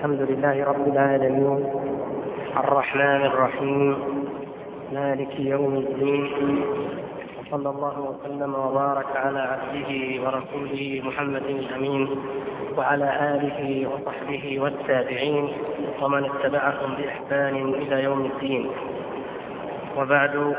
الحمد لله رب العالمين الرحمن الرحيم مالك يوم الدين، وصلى الله وسلم وبارك على عبده ورسوله محمد الأمين وعلى آله وصحبه والتابعين ومن اتبعهم بإحسان إلى يوم الدين. وبعد،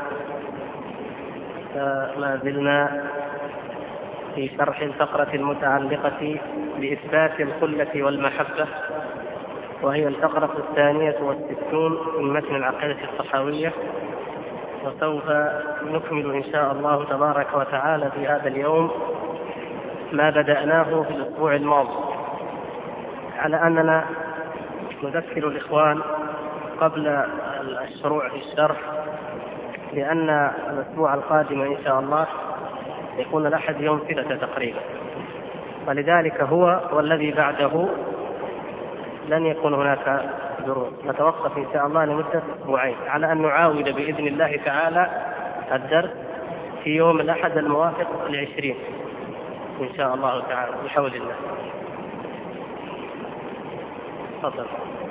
ما زلنا في شرح الفقرة المتعلقة بإثبات الخلة والمحبة، وهي الفقرة 62 من متن العقيدة الطحاوية، وسوف نكمل إن شاء الله تبارك وتعالى في هذا اليوم ما بدأناه في الأسبوع الماضي، على أننا نذكر الإخوان قبل الشروع في الشرح لأن الأسبوع القادم إن شاء الله يكون الأحد يوم 3 تقريبا، ولذلك هو والذي بعده لن يكون هناك دروس. نتوقف إن شاء الله لمدة أسبوعين على أن نعاود بإذن الله تعالى الدرس في يوم الأحد الموافق 20 إن شاء الله تعالى بحول الله. تفضل.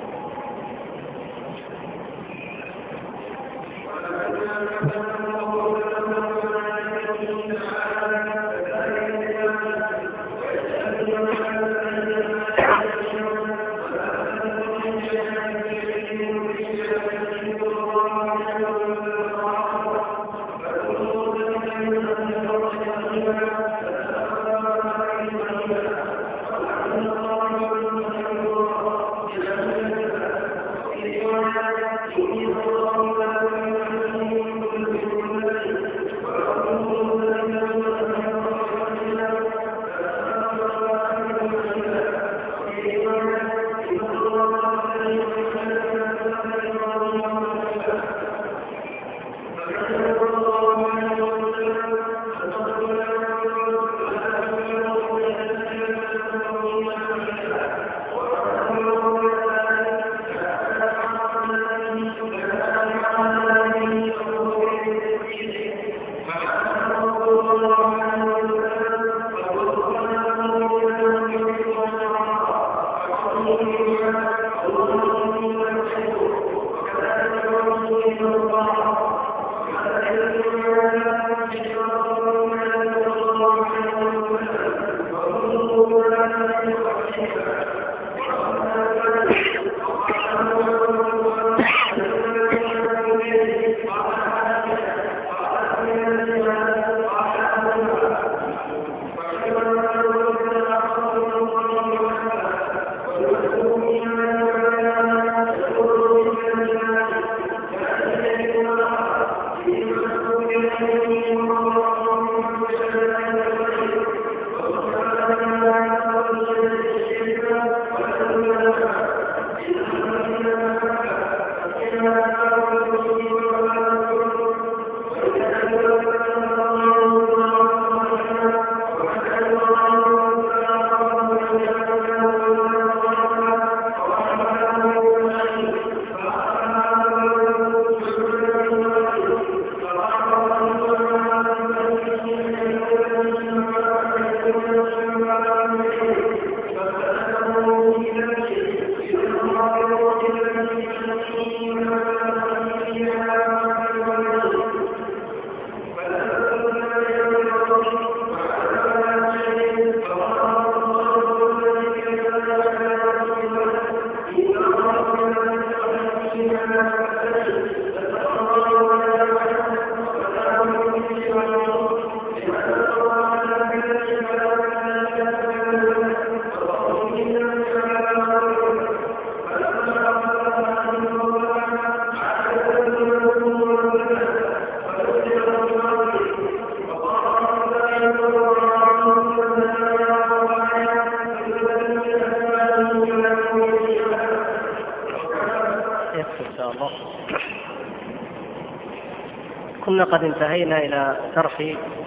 كنا قد انتهينا إلى شرح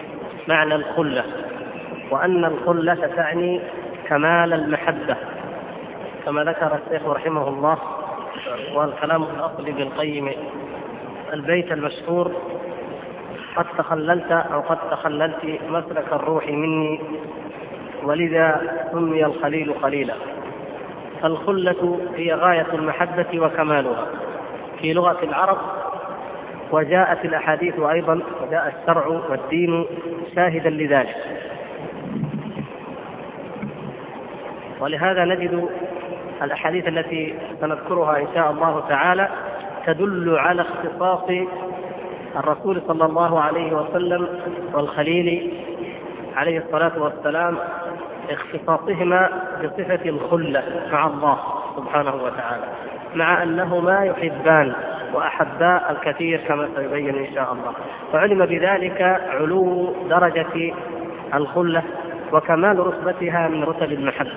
معنى الخلة، وأن الخلة تعني كمال المحبة كما ذكر الشيخ رحمه الله، والكلام في الأصل بالقيم البيت المشهور: قد تخللت أو قد تخللت مسلك الروح مني ولذا سمي الخليل خليلا. فالخلة هي غاية المحبة وكمالها في لغة العرب، وجاءت الأحاديث أيضا وجاء الشرع والدين شاهدا لذلك. ولهذا نجد الأحاديث التي سنذكرها إن شاء الله تعالى تدل على اختصاص الرسول صلى الله عليه وسلم والخليل عليه الصلاة والسلام، اختصاصهما بصفة الخلة مع الله سبحانه وتعالى، مع أنهما يحبان وأحبا الكثير كما سيبين إن شاء الله. وعلم بذلك علو درجة الخلة وكمال رتبتها من رتب المحبة.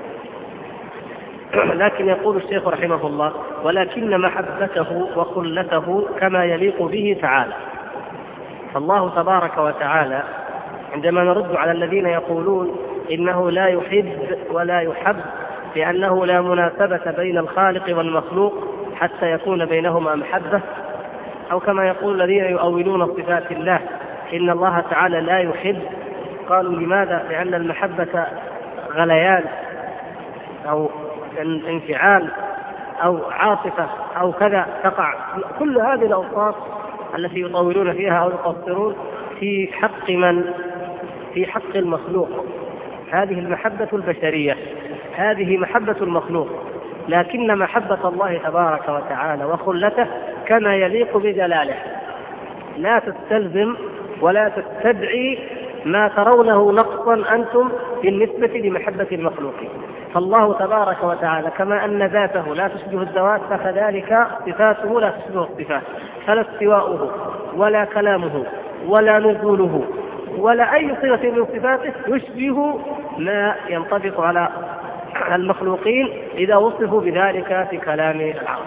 لكن يقول الشيخ رحمه الله: ولكن محبته وخلته كما يليق به تعالى. فالله تبارك وتعالى عندما نرد على الذين يقولون إنه لا يحب ولا يحب لأنه لا مناسبة بين الخالق والمخلوق حتى يكون بينهما محبة، أو كما يقول الذين يؤولون صفات الله إن الله تعالى لا يحب، قالوا لماذا؟ لأن المحبة غليان أو انفعال أو عاطفة أو كذا تقع. كل هذه الأوصاف التي يطولون فيها أو يقصرون في حق من؟ في حق المخلوق. هذه المحبة البشرية، هذه محبة المخلوق. لكن محبة الله تبارك وتعالى وخلته كما يليق بجلاله، لا تستلزم ولا تستدعي ما ترونه نقصا أنتم بالنسبة لمحبة المخلوق. فالله تبارك وتعالى كما أن ذاته لا تشبه الذوات فكذلك صفاته لا تشبه الصفات، فلا استواؤه ولا كلامه ولا نزوله ولا أي صفة من صفاته يشبه ما ينطبق على المخلوقين إذا وصفوا بذلك في كلام العرب.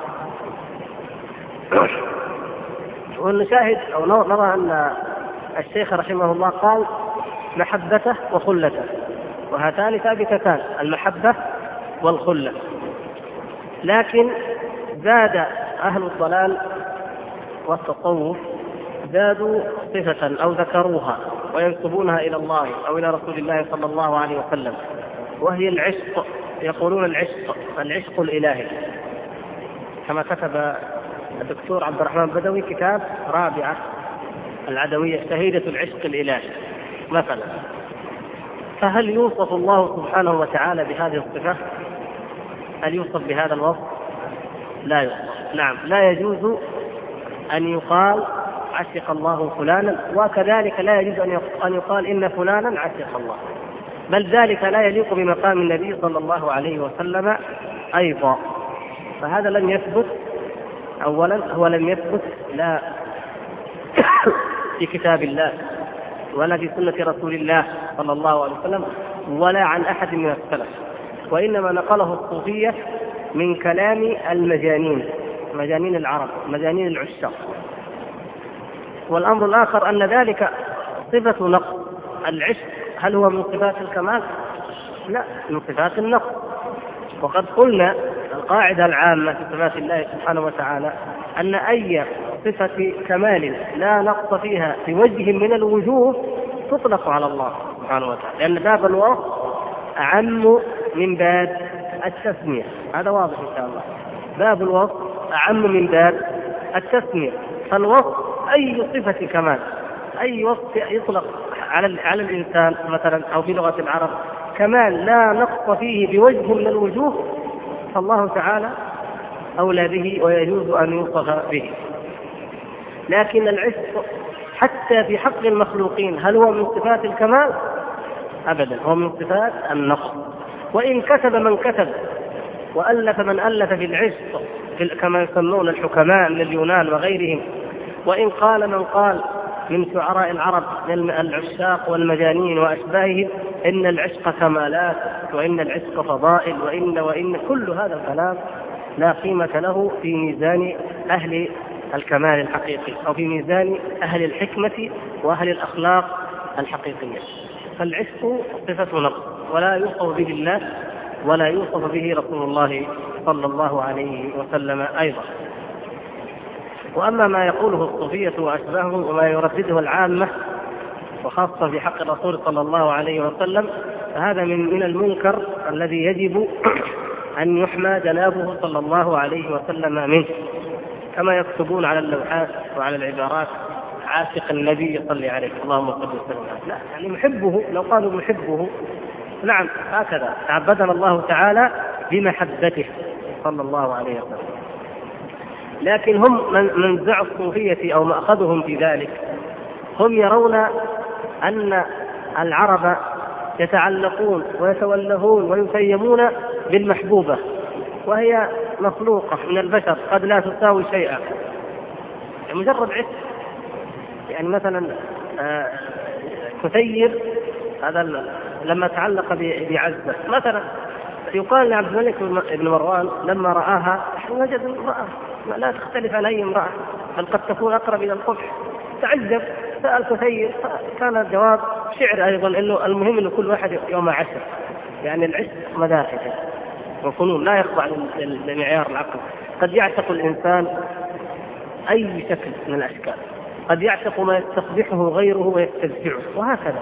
ونشاهد أو نرى أن الشيخ رحمه الله قال محبته وخلته، وهاتان ثابتتان، المحبة والخلة. لكن زاد أهل الضلال والتصوف زادوا صفة أو ذكروها وينسبونها إلى الله أو إلى رسول الله صلى الله عليه وسلم، وهي العشق. يقولون العشق الإلهي، كما كتب الدكتور عبد الرحمن بدوي كتاب رابعة العدوية شهيدة العشق الإلهي مثلا. فهل يوصف الله سبحانه وتعالى بهذه الصفة؟ هل يوصف بهذا الوصف؟ لا يوصف. نعم، لا يجوز أن يقال عشق الله فلانا، وكذلك لا يجوز أن يقال إن فلانا عشق الله، بل ذلك لا يليق بمقام النبي صلى الله عليه وسلم أيضا. فهذا لم يثبت. أولا هو لم يثبت لا في كتاب الله ولا في سنة رسول الله صلى الله عليه وسلم ولا عن أحد من السلف، وإنما نقله الصوفية من كلام المجانين، مجانين العرب، مجانين العشاق. والأمر الآخر أن ذلك صفة نقص. العشق هل هو من صفات الكمال؟ لا، من صفات النقص. وقد قلنا القاعدة العامة في صفات الله سبحانه وتعالى أن أي صفة كمال لا نقص فيها بوجه من الوجوه تطلق على الله سبحانه وتعالى، لأن باب الوصف أعم من باب التسمية. هذا واضح إن شاء الله. باب الوصف أعم من باب التسمية. فالوصف أي صفة كمال، أي وصف يطلق على الإنسان مثلا أو في لغة العرب كمال لا نقص فيه بوجه من الوجوه، فالله تعالى أولى به ويجوز أن يوصف به. لكن العشق حتى في حق المخلوقين هل هو من صفات الكمال؟ أبدا، هو من صفات النقص. وإن كتب من كتب وألف من ألف في العشق كما يسمون الحكماء من اليونان وغيرهم، وإن قال من قال من شعراء العرب من العشاق والمجانين وأشباههم إن العشق كمالات وإن العشق فضائل وإن كل هذا الكلام لا قيمة له في ميزان أهل الكمال الحقيقي أو في ميزان أهل الحكمة وأهل الأخلاق الحقيقية. فالعشق صفة نقص ولا يوصف به الله ولا يوصف به رسول الله صلى الله عليه وسلم أيضا. وأما ما يقوله الصوفية وأشباههم وما يردده العامة وخاصة في حق الرسول صلى الله عليه وسلم فهذا من المنكر الذي يجب أن يحمى جنابه صلى الله عليه وسلم منه، كما يكتبون على اللوحات وعلى العبارات عاشق النبي صلى عليه اللهم صل وسلم. لا، يعني محبه، لو قالوا محبه نعم هكذا تعبدنا الله تعالى بمحبته صلى الله عليه وسلم. لكن هم من زع الصوفية أو مأخذهم في ذلك، هم يرون أن العرب يتعلقون ويتولهون ويسيمون بالمحبوبة، وهي مخلوقة من البشر قد لا تساوي شيئا، يعني مجرد عشق. يعني مثلا كثير هذا لما تعلق بعزة مثلا، يقال لعبد الملك بن مروان لما رآها وجد امرأة لا تختلف عن أي امرأة، بل قد تكون أقرب إلى القبح، تعجب، سأل كثير، كان الجواب شعر أيضا، إنه المهم إنه كل واحد يوم عشر، يعني العشق مداخل وفنون لا يخضع لمعيار العقل. قد يعتق الإنسان أي شكل من الأشكال، قد يعتق ما يستقبحه غيره ويستدفعه، وهكذا.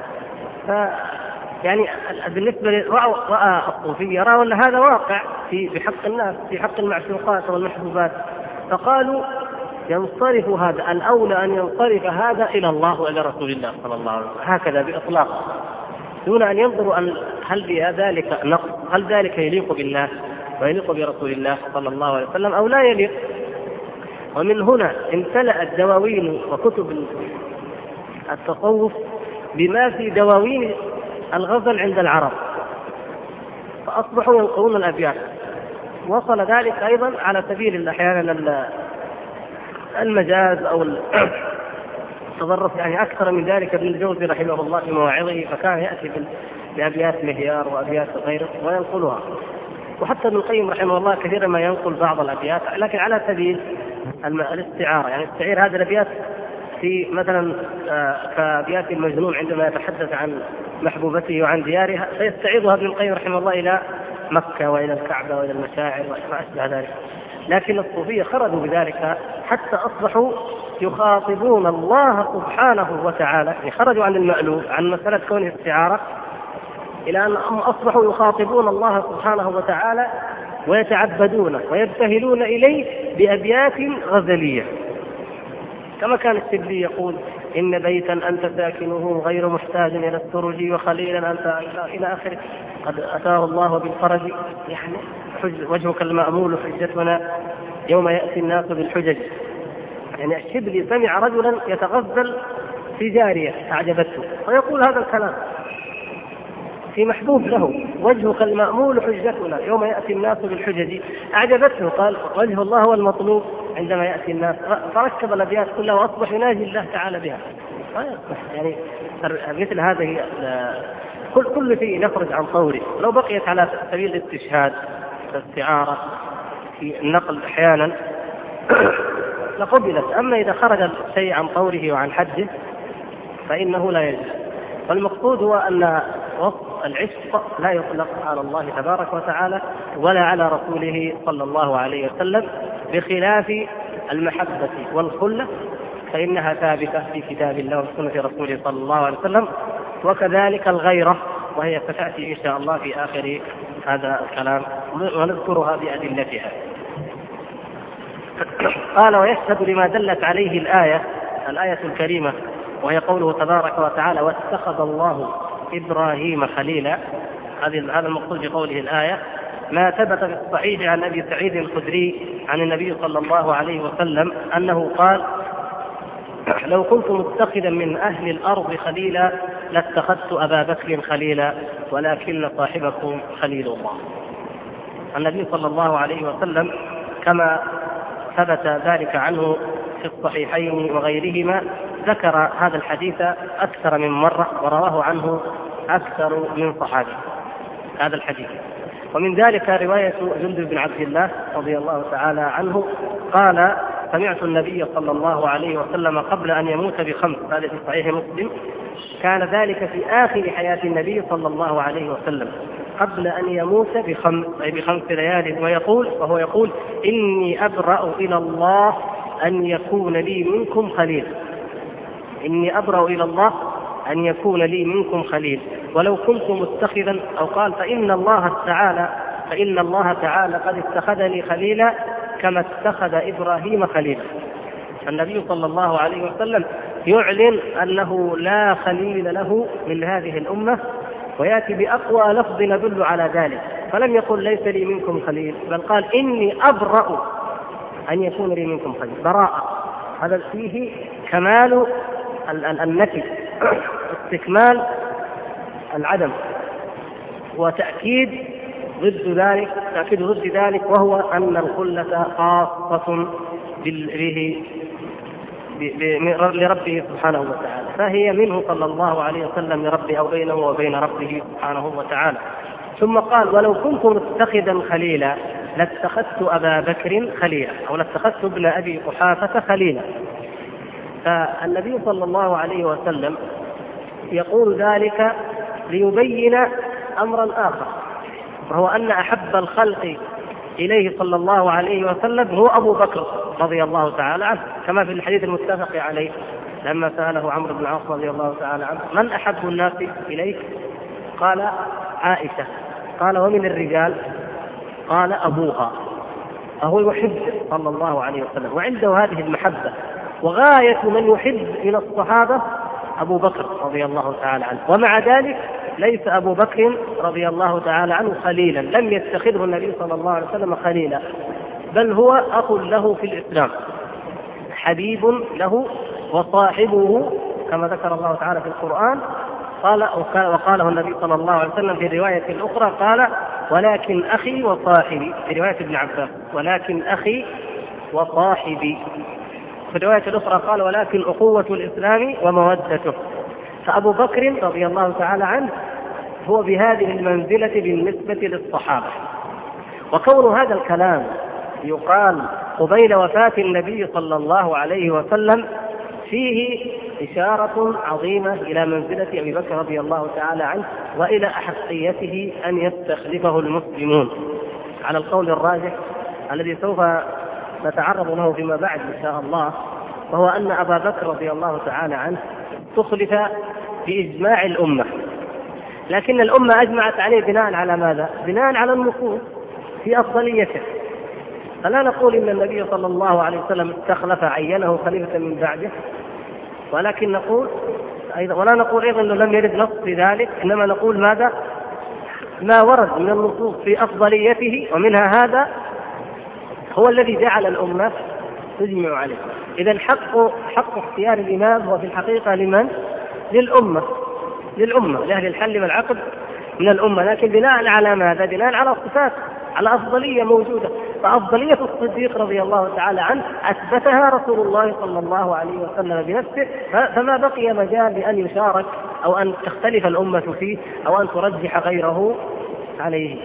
يعني بالنسبة رأى الصوفية يرى أن هذا واقع في حق الناس، في حق المعشوقات والمحبوبات، فقالوا ينصرف هذا، الأولى أن ينصرف هذا إلى الله وإلى رسول الله صلى الله عليه وسلم، هكذا بإطلاق، دون أن ينظروا أن هل بذلك نقص، هل ذلك يليق بالله ويليق برسول الله صلى الله عليه وسلم أو لا يليق. ومن هنا امتلأت دواوين وكتب التصوف بما في دواوين الغزل عند العرب، فأصبحوا ينقلون الأبيات. وصل ذلك أيضا على سبيل أحيانا المجاز أو التظرف، يعني أكثر من ذلك ابن الجوزي رحمه الله في مواعظه، فكان يأتي بأبيات مهيار وأبيات غيره وينقلها. وحتى ابن القيم رحمه الله كثيرا ما ينقل بعض الأبيات، لكن على سبيل الاستعارة، يعني استعير هذه الأبيات في مثلا كأبيات المجنون عندما يتحدث عن محبوبته وعن ديارها، فيستعيرها ابن القيم رحمه الله إلى مكة وإلى الكعبة وإلى المشاعر وما أشبه ذلك. لكن الصوفية خرجوا بذلك حتى أصبحوا يخاطبون الله سبحانه وتعالى، يعني خرجوا عن المألوف، عن مسألة كونه استعارة، إلى أن أصبحوا يخاطبون الله سبحانه وتعالى ويتعبدونه ويبتهلون إليه بأبيات غزلية، كما كان الشبلي يقول: إن بيتا أنت ساكنه غير محتاج إلى السرج، وخليلا أنت إلى آخره، قد أتاه الله بالفرج، يعني وجهك المأمول حجتنا يوم يأتي الناس بالحجج. يعني الشبلي سمع رجلا يتغزل في جارية أعجبته ويقول هذا الكلام في محبوب له: وجهك المأمول حجتنا يوم يأتي الناس بالحجج، أعجبته، قال وجه الله هو المطلوب عندما يأتي الناس، فركب الأبيات كلها وأصبح يناجي الله تعالى بها. يعني مثل هذه كل شيء نخرج عن طوره، لو بقيت على سبيل الاستشهاد الاستعارة في النقل أحيانا لقبلت، أما إذا خرج الشيء عن طوره وعن حده فإنه لا يجوز. والمقصود هو أن وصف العشق لا يطلق على الله تبارك وتعالى ولا على رسوله صلى الله عليه وسلم، بخلاف المحبة والخلة فإنها ثابتة في كتاب الله وسنة رسوله صلى الله عليه وسلم، وكذلك الغيرة، وهي ستأتي إن شاء الله في آخر هذا الكلام ونذكرها بأدلتها. قال: ويشهد لما دلت عليه الآية الكريمة، وهي قوله تبارك وتعالى: واتخذ الله إبراهيم خليلا. هذا المقصود بقوله الآية ما ثبت في الصحيح عن أبي سعيد الخدري عن النبي صلى الله عليه وسلم أنه قال: لو كنت متخذا من أهل الأرض خليلا لاتخذت أبا بكر خليلا ولكن صاحبكم خليل الله. النبي صلى الله عليه وسلم كما ثبت ذلك عنه في الصحيحين وغيرهما ذكر هذا الحديث أكثر من مرة، ورواه عنه أكثر من صحابي هذا الحديث. ومن ذلك رواية جندب بن عبد الله رضي الله تعالى عنه قال: سمعت النبي صلى الله عليه وسلم قبل أن يموت ب5، هذا في صحيح مسلم، كان ذلك في آخر حياة النبي صلى الله عليه وسلم قبل أن يموت ب5، أي ب5 ليال، وهو يقول: إني أبرأ إلى الله أن يكون لي منكم خليل، إني أبرأ إلى الله أن يكون لي منكم خليل، ولو كنت متخذا، أو قال: فإن الله تعالى فإن الله تعالى قد اتخذني خليلا كما اتخذ إبراهيم خليلا. النبي صلى الله عليه وسلم يعلن أنه لا خليل له من هذه الأمة، ويأتي بأقوى لفظ يدل على ذلك، فلم يقل ليس لي منكم خليل، بل قال إني أبرأ أن يكون لي منكم خليل. براءة، هذا فيه كمال النفي، استكمال العدم، وتأكيد ضد ذلك، وهو أن الخلة خاصة لربه سبحانه وتعالى، فهي منه صلى الله عليه وسلم لربه أو بينه وبين ربه سبحانه وتعالى. ثم قال ولو كنت متخذا خليلا لاتخذت أبا بكر خليلا، أو لاتخذت ابن أبي قحافة خليلا. فالنبي صلى الله عليه وسلم يقول ذلك ليبين أمرا آخر، وهو أن أحب الخلق إليه صلى الله عليه وسلم هو أبو بكر رضي الله تعالى عنه، كما في الحديث المتفق عليه لما سأله عمرو بن العاص رضي الله تعالى عنه من أحب الناس إليك؟ قال عائشة. قال ومن الرجال؟ قال أبوها. فهو يحب صلى الله عليه وسلم وعنده هذه المحبة، وغاية من يحب من الصحابة أبو بكر رضي الله تعالى عنه، ومع ذلك ليس أبو بكر رضي الله تعالى عنه خليلا، لم يتخذه النبي صلى الله عليه وسلم خليلا، بل هو أخ له في الإسلام، حبيب له وصاحبه، كما ذكر الله تعالى في القرآن. وقاله النبي صلى الله عليه وسلم في الرواية الأخرى قال ولكن أخي وصاحبي، في رواية ابن عباس ولكن أخي وصاحبي، في الرواية الأخرى قال ولكن أخوة الإسلام ومودته. فأبو بكر رضي الله تعالى عنه هو بهذه المنزلة بالنسبة للصحابة. وكون هذا الكلام يقال قبيل وفاة النبي صلى الله عليه وسلم فيه إشارة عظيمة إلى منزلة أبي بكر رضي الله تعالى عنه، وإلى أحقيته أن يستخلفه المسلمون على القول الراجح الذي سوف نتعرض له فيما بعد إن شاء الله، وهو أن أبا بكر رضي الله تعالى عنه استخلف بإجماع الأمة، لكن الأمة أجمعت عليه بناء على ماذا؟ بناء على النصوص في أفضليته. فلا نقول إن النبي صلى الله عليه وسلم استخلف عينه خليفة من بعده، ولكن نقول أيضا، ولا نقول أيضا أنه لم يرد نص في ذلك، إنما نقول ماذا؟ ما ورد من النصوص في أفضليته، ومنها هذا هو الذي جعل الأمة تجمع عليه. إذا حق اختيار الإمام هو في الحقيقة لمن؟ للأمة لأهل الحل والعقد من الأمة، لكن بناء على ماذا؟ بناء على صفات، على أفضلية موجودة. فأفضلية الصديق رضي الله تعالى عنه أثبتها رسول الله صلى الله عليه وسلم بنفسه، فما بقي مجال لأن يشارك أو أن تختلف الأمة فيه أو أن ترجح غيره عليه.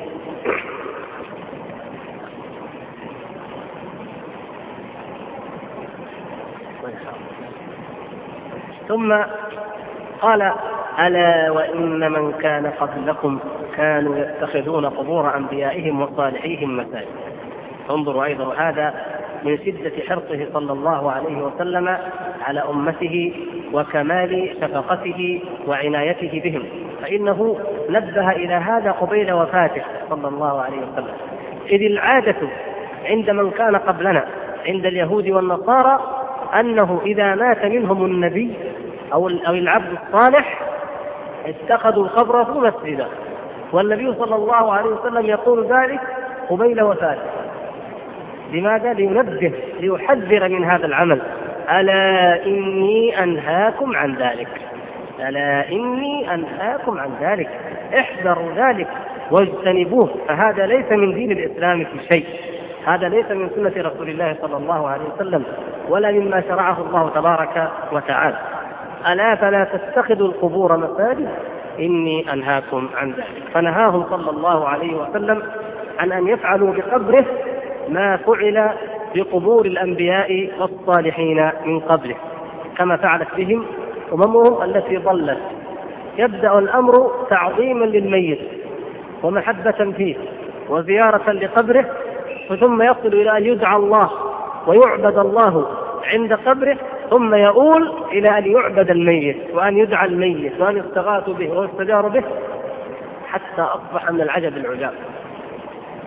ثم قال ألا وإن من كان قبلكم كانوا يتخذون قبور أنبيائهم وصالحيهم مساجد. انظروا أيضا هذا من شدة حرصه صلى الله عليه وسلم على أمته وكمال شفقته وعنايته بهم، فإنه نبه إلى هذا قبيل وفاته صلى الله عليه وسلم. إذ العادة عند من كان قبلنا عند اليهود والنصارى أنه إذا مات منهم النبي أو العبد الصالح اتخذوا قبره مسجدا، والنبي صلى الله عليه وسلم يقول ذلك قبيل وفاته. لماذا؟ لينبه، ليحذر من هذا العمل. ألا إني أنهاكم عن ذلك، ألا إني أنهاكم عن ذلك، احذروا ذلك واجتنبوه، فهذا ليس من دين الإسلام في شيء، هذا ليس من سنة رسول الله صلى الله عليه وسلم ولا مما شرعه الله تبارك وتعالى. ألا فلا تتخذوا القبور مساجد إني أنهاكم عن ذلك. فنهاهم صلى الله عليه وسلم عن أن يفعلوا بقبره ما فعل بقبور الأنبياء والصالحين من قبله، كما فعلت بهم أممهم التي ضلت. يبدأ الأمر تعظيما للميت ومحبة فيه وزيارة لقبره، ثم يصل إلى أن يدعى الله ويعبد الله عند قبره، ثم يؤول إلى أن يعبد الميت وأن يدعى الميت وأن يستغاث به ويستجار به، حتى أصبح من العجب العجاب.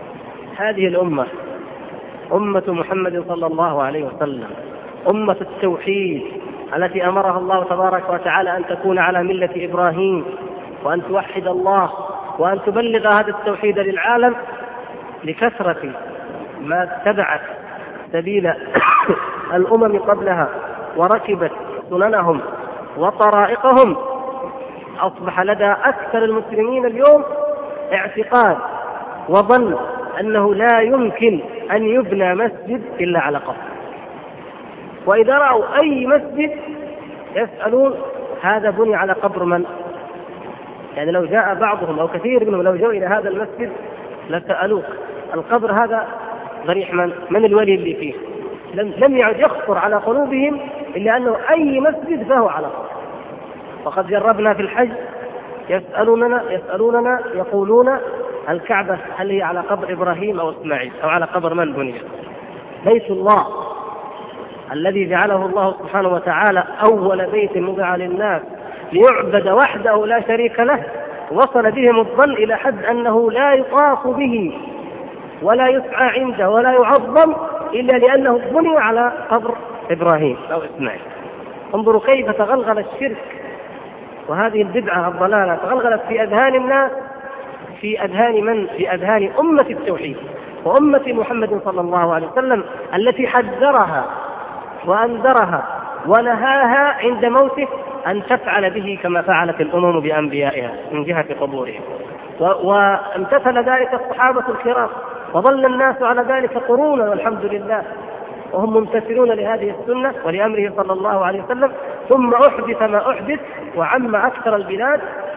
هذه الأمة أمة محمد صلى الله عليه وسلم، أمة التوحيد التي أمرها الله تبارك وتعالى أن تكون على ملة إبراهيم، وأن توحد الله وأن تبلغ هذا التوحيد للعالم، لكثرة ما اتبعت سبيل الأمم قبلها وركبت سننهم وطرائقهم، أصبح لدى أكثر المسلمين اليوم اعتقاد وظن أنه لا يمكن أن يبنى مسجد إلا على قبر. وإذا رأوا أي مسجد يسألون هذا بني على قبر من؟ يعني لو جاء بعضهم أو كثير منهم لو جاءوا إلى هذا المسجد لسألوك القبر هذا ضريح من الولي اللي فيه؟ لم يعد يخطر على قلوبهم إلا أنه أي مسجد فهو على قبر. وقد جربنا في الحج يسألوننا يقولون الكعبة هل هي على قبر إبراهيم أو إسماعيل أو على قبر من بني؟ بيت الله الذي جعله الله سبحانه وتعالى أول بيت وضع للناس ليعبد وحده لا شريك له، وصل بهم الظن إلى حد أنه لا يطاف به ولا يسعى عنده ولا يعظم إلا لأنه بني على قبر إبراهيم أو إسماعيل. انظروا كيف تغلغل الشرك وهذه البدعة الضلالة تغلغلت في أذهان الناس، في أذهان من؟ في أذهان أمة التوحيد وأمة محمد صلى الله عليه وسلم التي حذرها وأنذرها ونهاها عند موته أن تفعل به كما فعلت الأمم بأنبيائها من جهة قبورهم. وامتثل ذلك الصحابة الكرام وظل الناس على ذلك قرونا والحمد لله، وهم ممتثلون لهذه السنة ولأمره صلى الله عليه وسلم. ثم أحدث ما أحدث وعم أكثر البلاد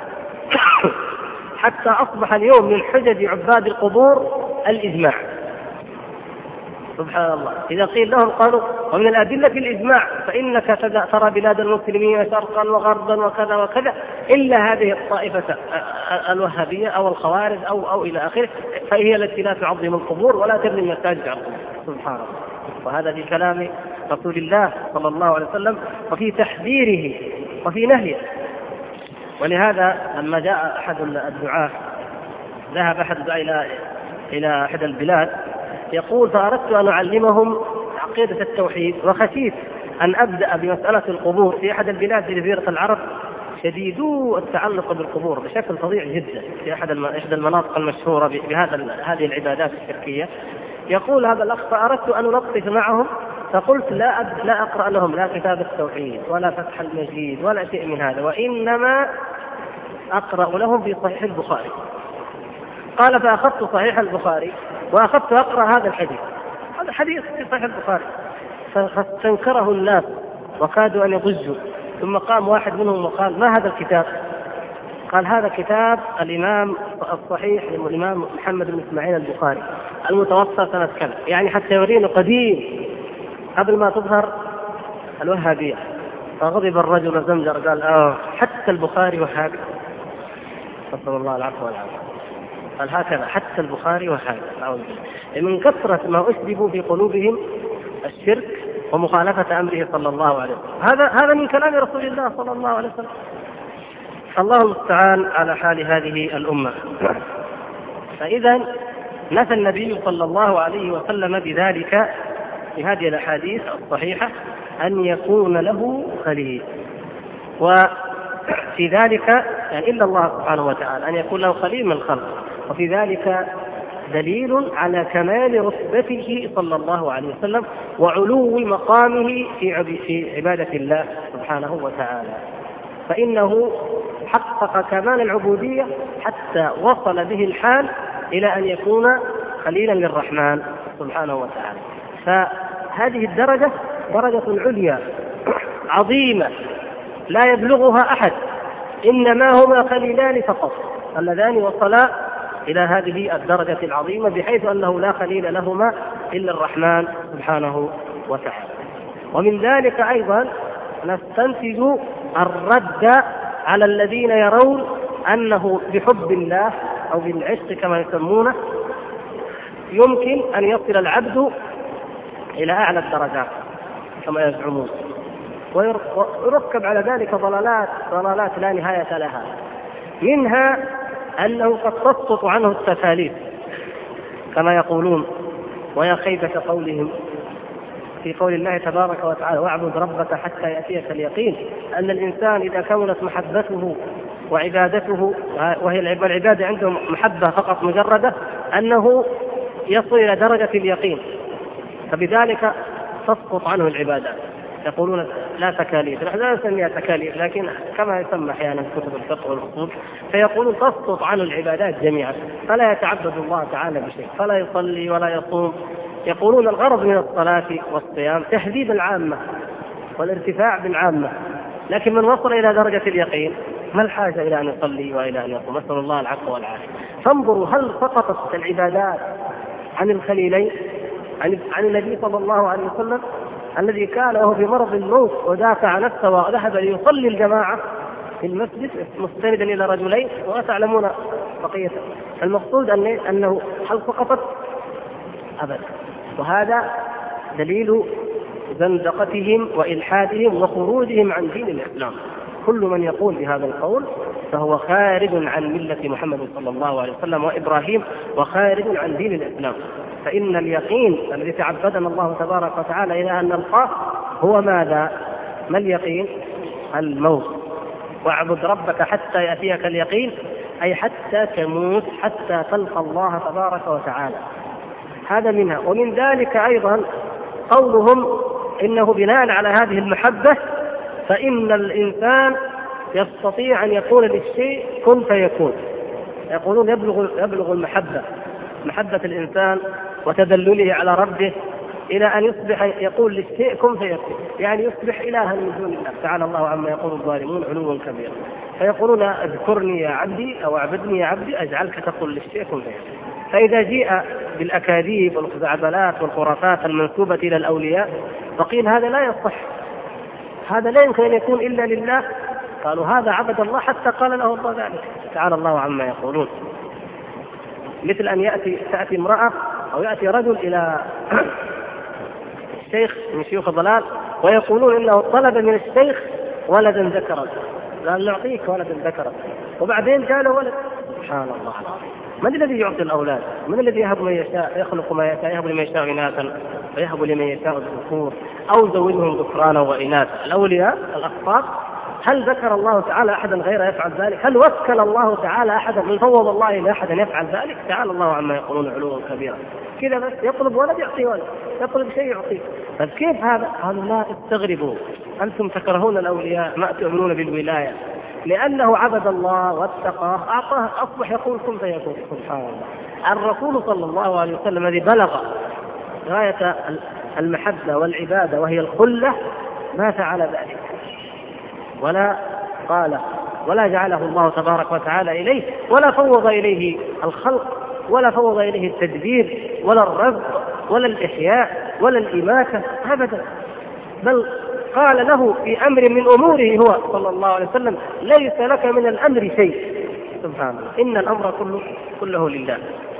حتى أصبح اليوم من حجج عباد القبور الإجماع. سبحان الله، إذا قيل لهم قالوا ومن الأدلة الإجماع فإنك ترى بلاد المسلمين شرقا وغربا وكذا وكذا إلا هذه الطائفة الوهابية أو الخوارج أو إلى آخره، فهي التي لا تعظم القبور ولا تبني المساجد على القبور. سبحان الله. وهذا في كلام رسول الله صلى الله عليه وسلم وفي تحذيره وفي نهيه. ولهذا لما جاء أحد الدعاة ذهب أحد الدعاة إلى أحد البلاد يقول فأردت أن أعلمهم عقيدة التوحيد وخشيت أن أبدأ بمسألة القبور في أحد البلاد في جزيرة العرب شديدو التعلق بالقبور بشكل فظيع جدا في إحدى المناطق المشهورة هذه العبادات الشركية. يقول هذا الأخ فأردت أن ألطف معهم فقلت لا أقرأ لهم لا كتاب التوحيد ولا فتح المجيد ولا شيء من هذا، وإنما أقرأ لهم في صحيح البخاري. قال فأخذت صحيح البخاري وأخذت أقرأ هذا الحديث، هذا حديث في صحيح البخاري، فاستنكره الناس وكادوا أن يضجوا. ثم قام واحد منهم وقال ما هذا الكتاب؟ قال هذا كتاب الإمام الصحيح للإمام محمد بن إسماعيل البخاري المتوفى سنة كذا، يعني حتى يورينه قديم قبل ما تظهر الوهابية. فغضب الرجل وزمجر قال حتى البخاري وهابي؟ نسأل الله العفو والعافية. قال هكذا حتى البخاري وهابي، من كثرة ما أشربوا في قلوبهم الشرك ومخالفة أمره صلى الله عليه وسلم. هذا من كلام رسول الله صلى الله عليه وسلم. الله المستعان على حال هذه الأمة. فإذا نفى النبي صلى الله عليه وسلم بذلك في هذه الأحاديث الصحيحة أن يكون له خليل، وفي ذلك يعني إلا الله سبحانه وتعالى أن يكون له خليل من الخلق، وفي ذلك دليل على كمال رتبته صلى الله عليه وسلم وعلو مقامه في عبادة الله سبحانه وتعالى. فإنه حقق كمال العبودية حتى وصل به الحال إلى أن يكون خليلا للرحمن سبحانه وتعالى. فهذه الدرجة درجة عليا عظيمة لا يبلغها أحد، إنما هما خليلان فقط اللذان وصلا إلى هذه الدرجة العظيمة بحيث أنه لا خليل لهما إلا الرحمن سبحانه وتعالى. ومن ذلك أيضا نستنتج الرد على الذين يرون أنه بحب الله أو بالعشق كما يسمونه يمكن أن يصل العبد إلى أعلى الدرجات كما يزعمون، ويركب على ذلك ضلالات لا نهاية لها. منها أنه قد تسقط عنه التكاليف كما يقولون. ويا خيبة قولهم في قول الله تبارك وتعالى واعبد ربك حتى يأتيك اليقين، أن الإنسان إذا كونت محبته وعبادته، وهي العبادة عندهم محبة فقط مجردة، أنه يصل إلى درجة اليقين، فبذلك تسقط عنه العبادات. يقولون لا تكاليف، نحن لا نسميها تكاليف لكن كما يسمى أحيانا كتب الفقه والأصول، فيقولون تسقط عنه العبادات جميعا، فلا يتعبد الله تعالى بشيء، فلا يصلي ولا يصوم. يقولون الغرض من الصلاة والصيام تهذيب العامة والارتفاع بالعامة، لكن من وصل إلى درجة اليقين ما الحاجة إلى أن يصلي وإلى أن يصوم؟ نسأل الله العفو والعافية. فانظروا هل سقطت العبادات عن الخليلين، عن النبي صلى الله عليه وسلم الذي كان وهو في مرض الموت ودافع نفسه وذهب ليصلي الجماعة في المسجد مستندا إلى رجلين، وتعلمون بقية المقصود أنه هل سقطت؟ أبدا. وهذا دليل زندقتهم وإلحادهم وخروجهم عن دين الإسلام. كل من يقول بهذا القول فهو خارج عن ملة محمد صلى الله عليه وسلم وإبراهيم، وخارج عن دين الإسلام. فإن اليقين الذي تعبدنا الله تبارك وتعالى إلى أن نلقاه هو ماذا؟ ما اليقين؟ الموت. واعبد ربك حتى يأتيك اليقين، أي حتى تموت، حتى تلقى الله تبارك وتعالى. هذا منها. ومن ذلك أيضا قولهم إنه بناء على هذه المحبة فإن الإنسان يستطيع أن يقول للشيء كن فيكون. يقولون يبلغ المحبة، محبة الإنسان وتدلله على ربه إلى أن يصبح يقول للشيء كن فيكون، يعني يصبح إلها من دون الله تعالى الله عما يقول الظالمون علوا كبيرا. فيقولون اذكرني يا عبدي أو اعبدني يا عبدي أجعلك تقول للشيء كن فيكون. فإذا جيء بالأكاذيب والخزعبلات والخرافات المنسوبة إلى الأولياء فقيل هذا لا يصح، هذا لا يمكن أن يكون إلا لله، قالوا هذا عبد الله حتى قال له الله ذلك تعالى الله عما يقولون. مثل أن تأتي امرأة أو يأتي رجل إلى الشيخ من شيوخ الضلال ويقولون إنه طلب من الشيخ ولدا ذكرا، قال نعطيك ولدا ذكرا، وبعدين جاء له ولد. سبحان الله العظيم. من الذي يعطي الأولاد؟ من الذي يهب من يشاء، يخلق ما يشاء، يهب لمن يشاء إناثا ويهب لمن يشاء الذكور أو زوجهم ذكرانا وإناثا. الأولياء الأخطاب هل ذكر الله تعالى أحدا غير يفعل ذلك؟ هل وكل الله تعالى أحدا؟ من فوض الله إلى أحدا يفعل ذلك؟ تعالى الله عما يقولون علوا كبيرا. كذا بس يطلب ولد يعطي ولد، يطلب شيء يعطيه. فكيف هذا؟ قالوا لا تستغربوا، أنتم تكرهون الأولياء ما تؤمنون بالولاية، لأنه عبد الله واتقاه أعطاه أصبح يقول كن فيكون. سبحان الله. الرسول صلى الله عليه وسلم الذي بلغ غاية المحبة والعبادة وهي الخلة ما فعل ذلك ولا قال ولا جعله الله تبارك وتعالى إليه، ولا فوض إليه الخلق، ولا فوض إليه التدبير ولا الرزق ولا الإحياء ولا الإماتة أبدا، بل قال له في أمر من أموره هو صلى الله عليه وسلم ليس لك من الأمر شيء. سبحان الله. إن الأمر كله لله.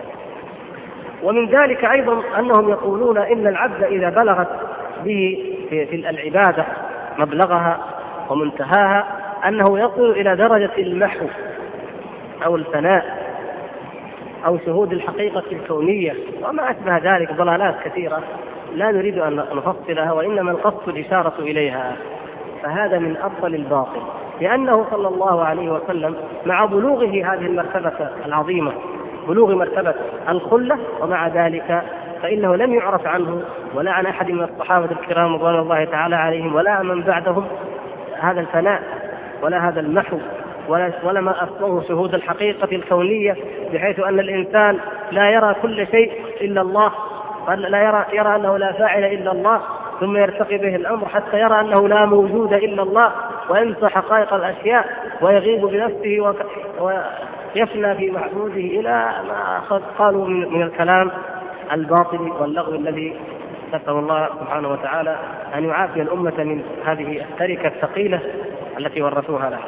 ومن ذلك أيضا أنهم يقولون إن العبد إذا بلغت به في العبادة مبلغها ومنتهاها أنه يصل إلى درجة المحو أو الفناء أو شهود الحقيقة الكونية وما أشبه ذلك، ضلالات كثيرة لا نريد أن نفصلها، وإنما القصد الإشارة إليها. فهذا من أفضل الباطل، لأنه صلى الله عليه وسلم مع بلوغه هذه المرتبة العظيمة، بلوغ مرتبة الخلة، ومع ذلك فإنه لم يعرف عنه ولا عن أحد من الصحابة الكرام رضوان الله تعالى عليهم ولا من بعدهم هذا الفناء ولا هذا المحو ولا ما أصله شهود الحقيقة الكونية، بحيث أن الإنسان لا يرى كل شيء إلا الله، لا يرى أنه لا فاعل إلا الله، ثم يرتقي به الأمر حتى يرى أنه لا موجود إلا الله وينسى حقائق الأشياء ويغيب بنفسه ويفنى في معبوده إلى ما قالوا من الكلام الباطل واللغو الذي نسأل الله سبحانه وتعالى أن يعافي الأمة من هذه التركة الثقيلة التي ورثوها لها.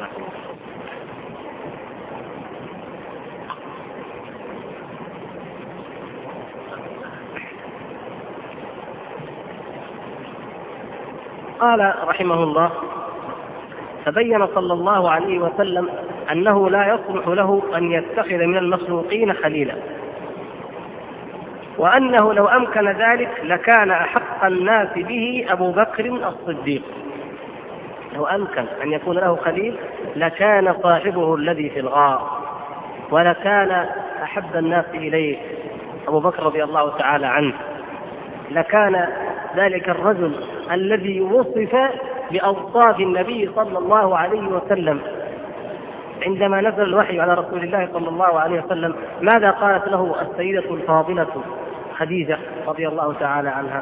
قال رحمه الله: تبين صلى الله عليه وسلم أنه لا يصلح له أن يتخذ من المخلوقين خليلا، وأنه لو أمكن ذلك لكان أحق الناس به أبو بكر الصديق. لو أمكن أن يكون له خليل لكان صاحبه الذي في الغار، ولكان أحب الناس إليه أبو بكر رضي الله تعالى عنه، لكان ذلك الرجل الذي وصف بأوصاف النبي صلى الله عليه وسلم عندما نزل الوحي على رسول الله صلى الله عليه وسلم. ماذا قالت له السيدة الفاضلة خديجة رضي الله تعالى عنها؟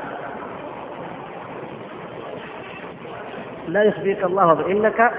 لا يخزيك الله بإنك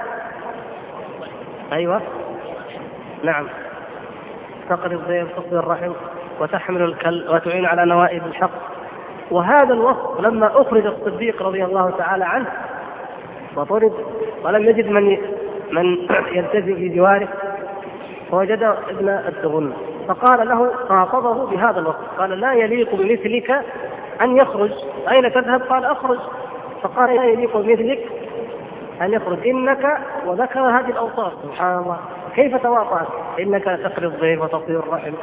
أيوة نعم تقري الضيف تصل الرحم وتحمل الكل وتعين على نوائب الحق. وهذا الوصف لما أخرج الصديق رضي الله تعالى عنه وطرد ولم يجد من يلتزم في جواره، فوجد ابن الدغن فقال له خاطبه بهذا الوصف، قال لا يليق بمثلك أن يخرج. أين تذهب؟ قال أخرج. فقال لا يليق بمثلك أن يخرج إنك، وذكر هذه الأوصاف. سبحان الله كيف تواطأت، إنك تقري الضيف وتصل الرحم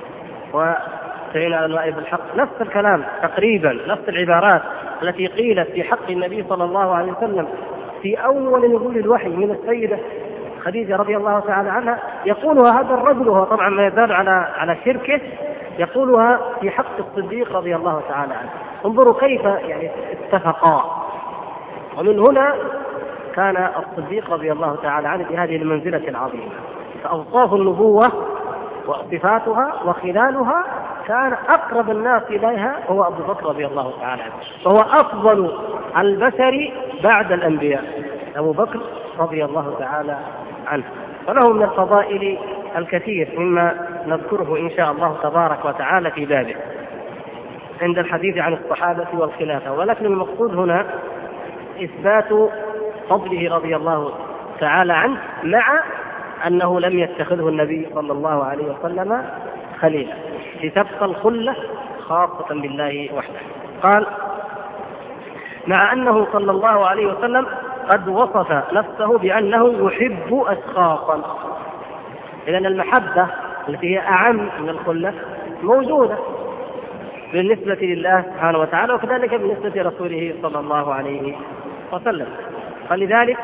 وتعين على نوائب الحق. نفس الكلام تقريبا، نفس العبارات التي قيلت في حق النبي صلى الله عليه وسلم في أول نزول الوحي من السيدة خديجة رضي الله تعالى عنها، يقولها هذا الرجل وهو طبعا ما يزال على شركه، يقولها في حق الصديق رضي الله تعالى عنه. انظروا كيف يعني اتفقا. ومن هنا كان الصديق رضي الله تعالى عنه بهذه المنزلة العظيمة. فأوصاف النبوة وصفاتها وخلالها كان أقرب الناس إليها هو أبو بكر رضي الله تعالى عنه، وهو أفضل البشر بعد الأنبياء أبو بكر رضي الله تعالى عنه. وله من الفضائل الكثير مما نذكره إن شاء الله تبارك وتعالى في بابه عند الحديث عن الصحابة والخلافة. ولكن المقصود هنا إثبات فضله رضي الله تعالى عنه، مع أنه لم يتخذه النبي صلى الله عليه وسلم خليلا، لتبقى الخلة خاصة بالله وحده. قال مع أنه صلى الله عليه وسلم قد وصف نفسه بأنه يحب أشخاصا. إذن المحبة التي هي أعم من الخلة موجودة بالنسبة لله سبحانه وتعالى، وكذلك بالنسبة لرسوله صلى الله عليه وسلم. فلذلك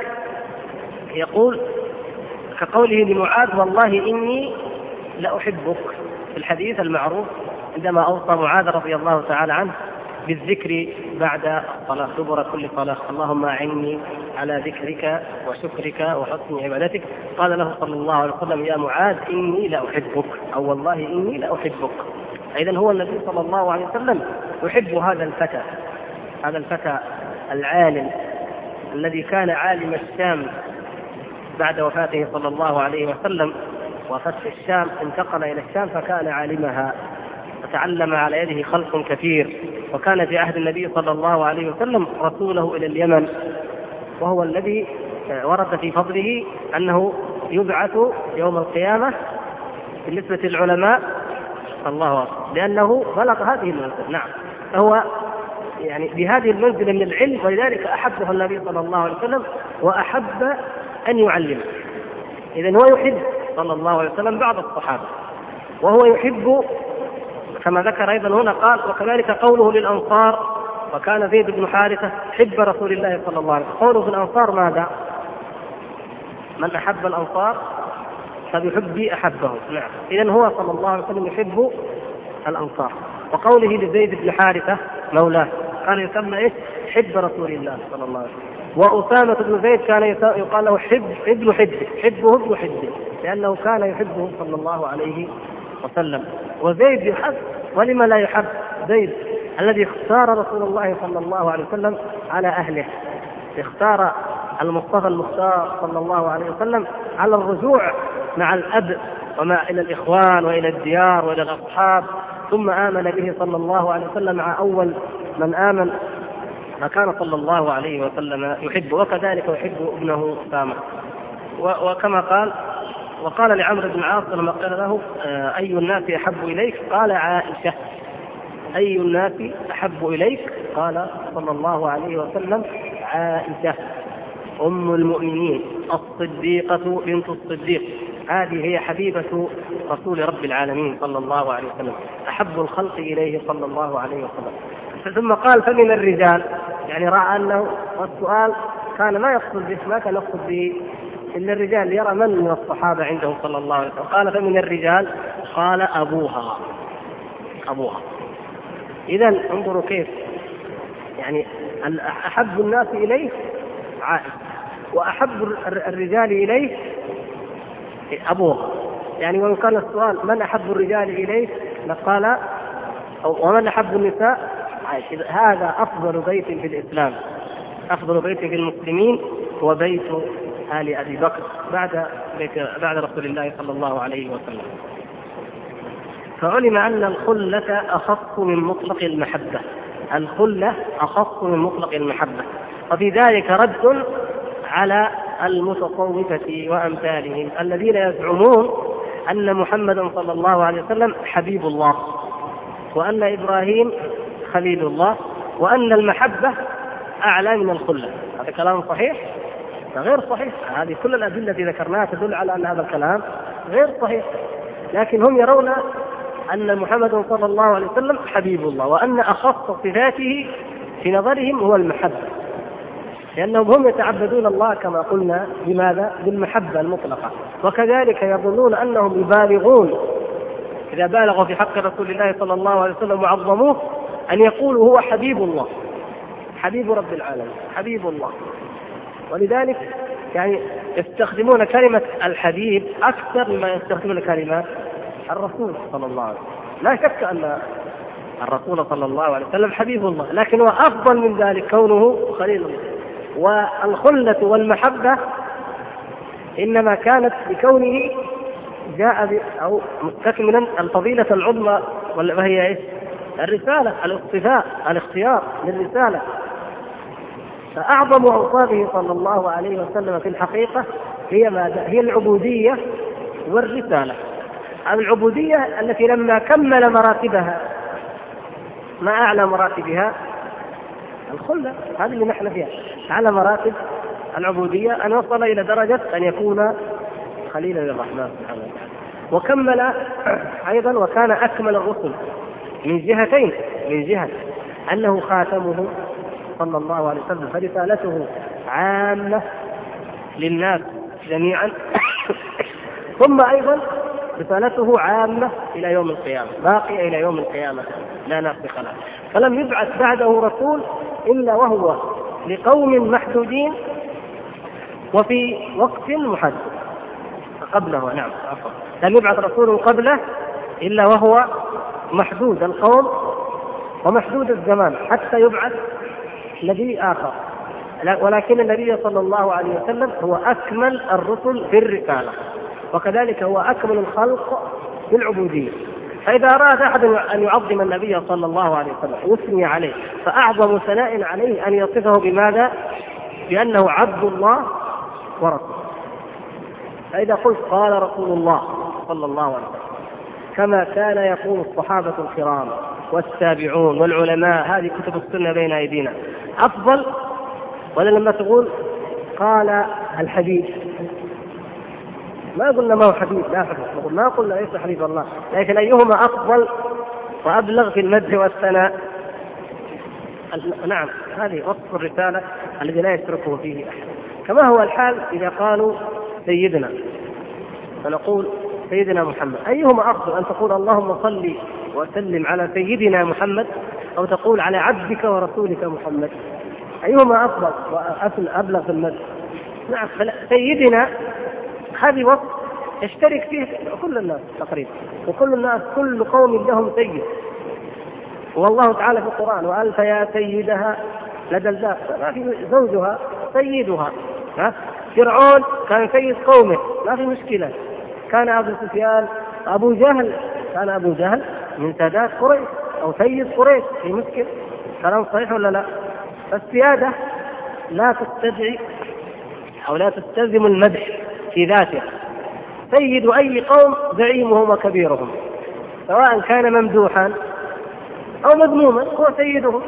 يقول كقوله لمعاذ والله إني لأحبك في الحديث المعروف عندما أوصى معاذ رضي الله تعالى عنه بالذكر بعد الصلاة دبر كل صلاة، اللهم أعني على ذكرك وشكرك وحسن عبادتك. قال له صلى الله عليه وسلم يا معاذ إني لأحبك، أو والله إني لأحبك. إذن هو النبي صلى الله عليه وسلم يحب هذا الفتى العالم الذي كان عالم الشام بعد وفاته صلى الله عليه وسلم، وفتح الشام انتقل إلى الشام فكان عالمها وتعلم على يده خلق كثير، وكان في عهد النبي صلى الله عليه وسلم رسوله إلى اليمن، وهو الذي ورد في فضله أنه يبعث يوم القيامة بالنسبة للعلماء الله أكبر، لأنه بلغ هذه المنزلة. نعم، فهو يعني بهذه المنزلة من العلم، ولذلك أحبه النبي صلى الله عليه وسلم وأحب أن يعلمه. إذن هو يحب صلى الله عليه وسلم بعض الصحابة، وهو يحب كما ذكر أيضا هنا قال وكذلك قوله للأنصار وكان زيد بن حارثة حب رسول الله صلى الله عليه وسلم. قوله في الأنصار ماذا؟ من أحب الأنصار فبحبي أحبه. نعم، إذن هو صلى الله عليه وسلم يحب الأنصار. وقوله لزيد بن حارثة مولاه كان يسمى إيش؟ حب رسول الله صلى الله عليه وسلم. وأسامة بن زيد كان يقال له حبه ابن حبه، لأنه كان يحبه صلى الله عليه وسلم. وزيد يحب، ولما لا يحب زيد الذي اختار رسول الله صلى الله عليه وسلم على أهله، اختار المصطفى المختار صلى الله عليه وسلم على الرجوع مع الأب وما إلى الإخوان وإلى الديار وإلى الأصحاب، ثم آمن به صلى الله عليه وسلم مع أول من آمن، فكان صلى الله عليه وسلم يحب، وكذلك يحب ابنه أسامة. وكما قال وقال لعمرو بن العاص لما قال له أي الناس أحب إليك؟ قال عائشة. أي الناس أحب إليك؟ قال صلى الله عليه وسلم عائشة أم المؤمنين الصديقة بنت الصديق. هذه هي حبيبة رسول رب العالمين صلى الله عليه وسلم، أحب الخلق إليه صلى الله عليه وسلم. ثم قال فمن الرجال، يعني رأى أنه السؤال كان ما يقصد به، ما كان يقصد به إلا الرجال، يرى من الصحابة عنده صلى الله عليه وسلم. قال فمن الرجال، قال أبوها. إذن انظروا كيف يعني أحب الناس إليه عائشة، وأحب الرجال إليه أبوها. يعني وإن كان السؤال من أحب الرجال إليه لقال ومن أحب النساء عائشة. هذا أفضل بيت في الإسلام، أفضل بيت في المسلمين هو بيت آل أبي بكر بعد رسول الله صلى الله عليه وسلم. فعلم أن الخلة أخص من مطلق المحبة، الخلة أخص من مطلق المحبة. وفي ذلك رد على المتصوفة وأمثالهم الذين يزعمون أن محمدا صلى الله عليه وسلم حبيب الله، وأن إبراهيم خليل الله، وأن المحبة أعلى من الخلة. هذا كلام صحيح؟ غير صحيح. هذه كل الأدلة التي ذكرناها تدل على أن هذا الكلام غير صحيح. لكن هم يرون أن محمد صلى الله عليه وسلم حبيب الله، وأن أخص صفاته في نظرهم هو المحبة، لأنهم هم يتعبدون الله كما قلنا بماذا؟ بالمحبة المطلقة. وكذلك يظنون أنهم يبالغون إذا بالغوا في حق رسول الله صلى الله عليه وسلم وعظموه أن يقولوا هو حبيب الله، حبيب رب العالمين، حبيب الله. ولذلك يعني يستخدمون كلمة الحبيب أكثر مما يستخدمون كلمة الرسول صلى الله عليه وسلم. لا شك أن الرسول صلى الله عليه وسلم حبيب الله، لكن هو أفضل من ذلك كونه خليل الله. والخلة والمحبة إنما كانت بكونه جاء أو مستكملا الفضيلة العظمى، وهي إيش؟ الرسالة، الاصطفاء، الاختيار للرسالة. فأعظم أوصافه صلى الله عليه وسلم في الحقيقة هي ماذا؟ هي العبودية والرسالة. العبودية التي لما كمل مراتبها، ما أعلى مراتبها؟ الخلة. هذه اللي نحن فيها، على مراتب العبودية أن وصل إلى درجة أن يكون خليلا للرحمن سبحانه وتعالى. وكمل أيضا وكان أكمل الرسل من جهتين، من جهة أنه خاتمه صلى الله عليه وسلم، فرسالته عامة للناس جميعا ثم أيضا رسالته عامة إلى يوم القيامة، باقية إلى يوم القيامة لا ناسخ له. فلم يبعث بعده رسول إلا وهو لقوم محدودين وفي وقت محدد قبله. نعم عفوا، لم يبعث رسول قبله إلا وهو محدود القوم ومحدود الزمان حتى يبعث نبي آخر. ولكن النبي صلى الله عليه وسلم هو أكمل الرسل في الرسالة، وكذلك هو أكمل الخلق في العبودية. فإذا أراد أحد أن يعظم النبي صلى الله عليه وسلم ويثني عليه، فأعظم ثناء عليه أن يصفه بماذا؟ بأنه عبد الله ورسوله. فإذا قلت قال رسول الله صلى الله عليه وسلم كما كان يقول الصحابة الكرام والتابعون والعلماء، هذه كتب السنة بين أيدينا، أفضل ولا لما تقول قال الحبيب؟ ما قلنا ما هو حبيب، لا حبيب، ما قلنا ليس حبيب الله، لكن أيهما أفضل وأبلغ في المدح والثناء؟ نعم، هذه وصف الرسالة الذي لا يشركه فيه أحد. كما هو الحال إذا قالوا سيدنا، فنقول سيدنا محمد. أيهما أفضل، أن تقول اللهم صل وسلم على سيدنا محمد، أو تقول على عبدك ورسولك محمد؟ أيهما أفضل وأبلغ في المدح؟ نعم، سيدنا هذه وصف يشترك فيه كل الناس تقريبا، وكل الناس كل قوم لهم سيد. والله تعالى في القرآن وألف يا سيدها لدى الباب، ما في زوجها سيدها. فرعون كان سيد قومه، ما في مشكلة. كان أبو سفيان أبو جهل، كان أبو جهل من سادات قريش أو سيد قريش، في مشكلة. كلام صحيح ولا لا؟ فالسيادة لا تستدعي أو لا تستلزم المدح في ذاته. سيد أي قوم زعيمهم وكبيرهم، سواء كان ممدوحا أو مذموما هو سيدهم.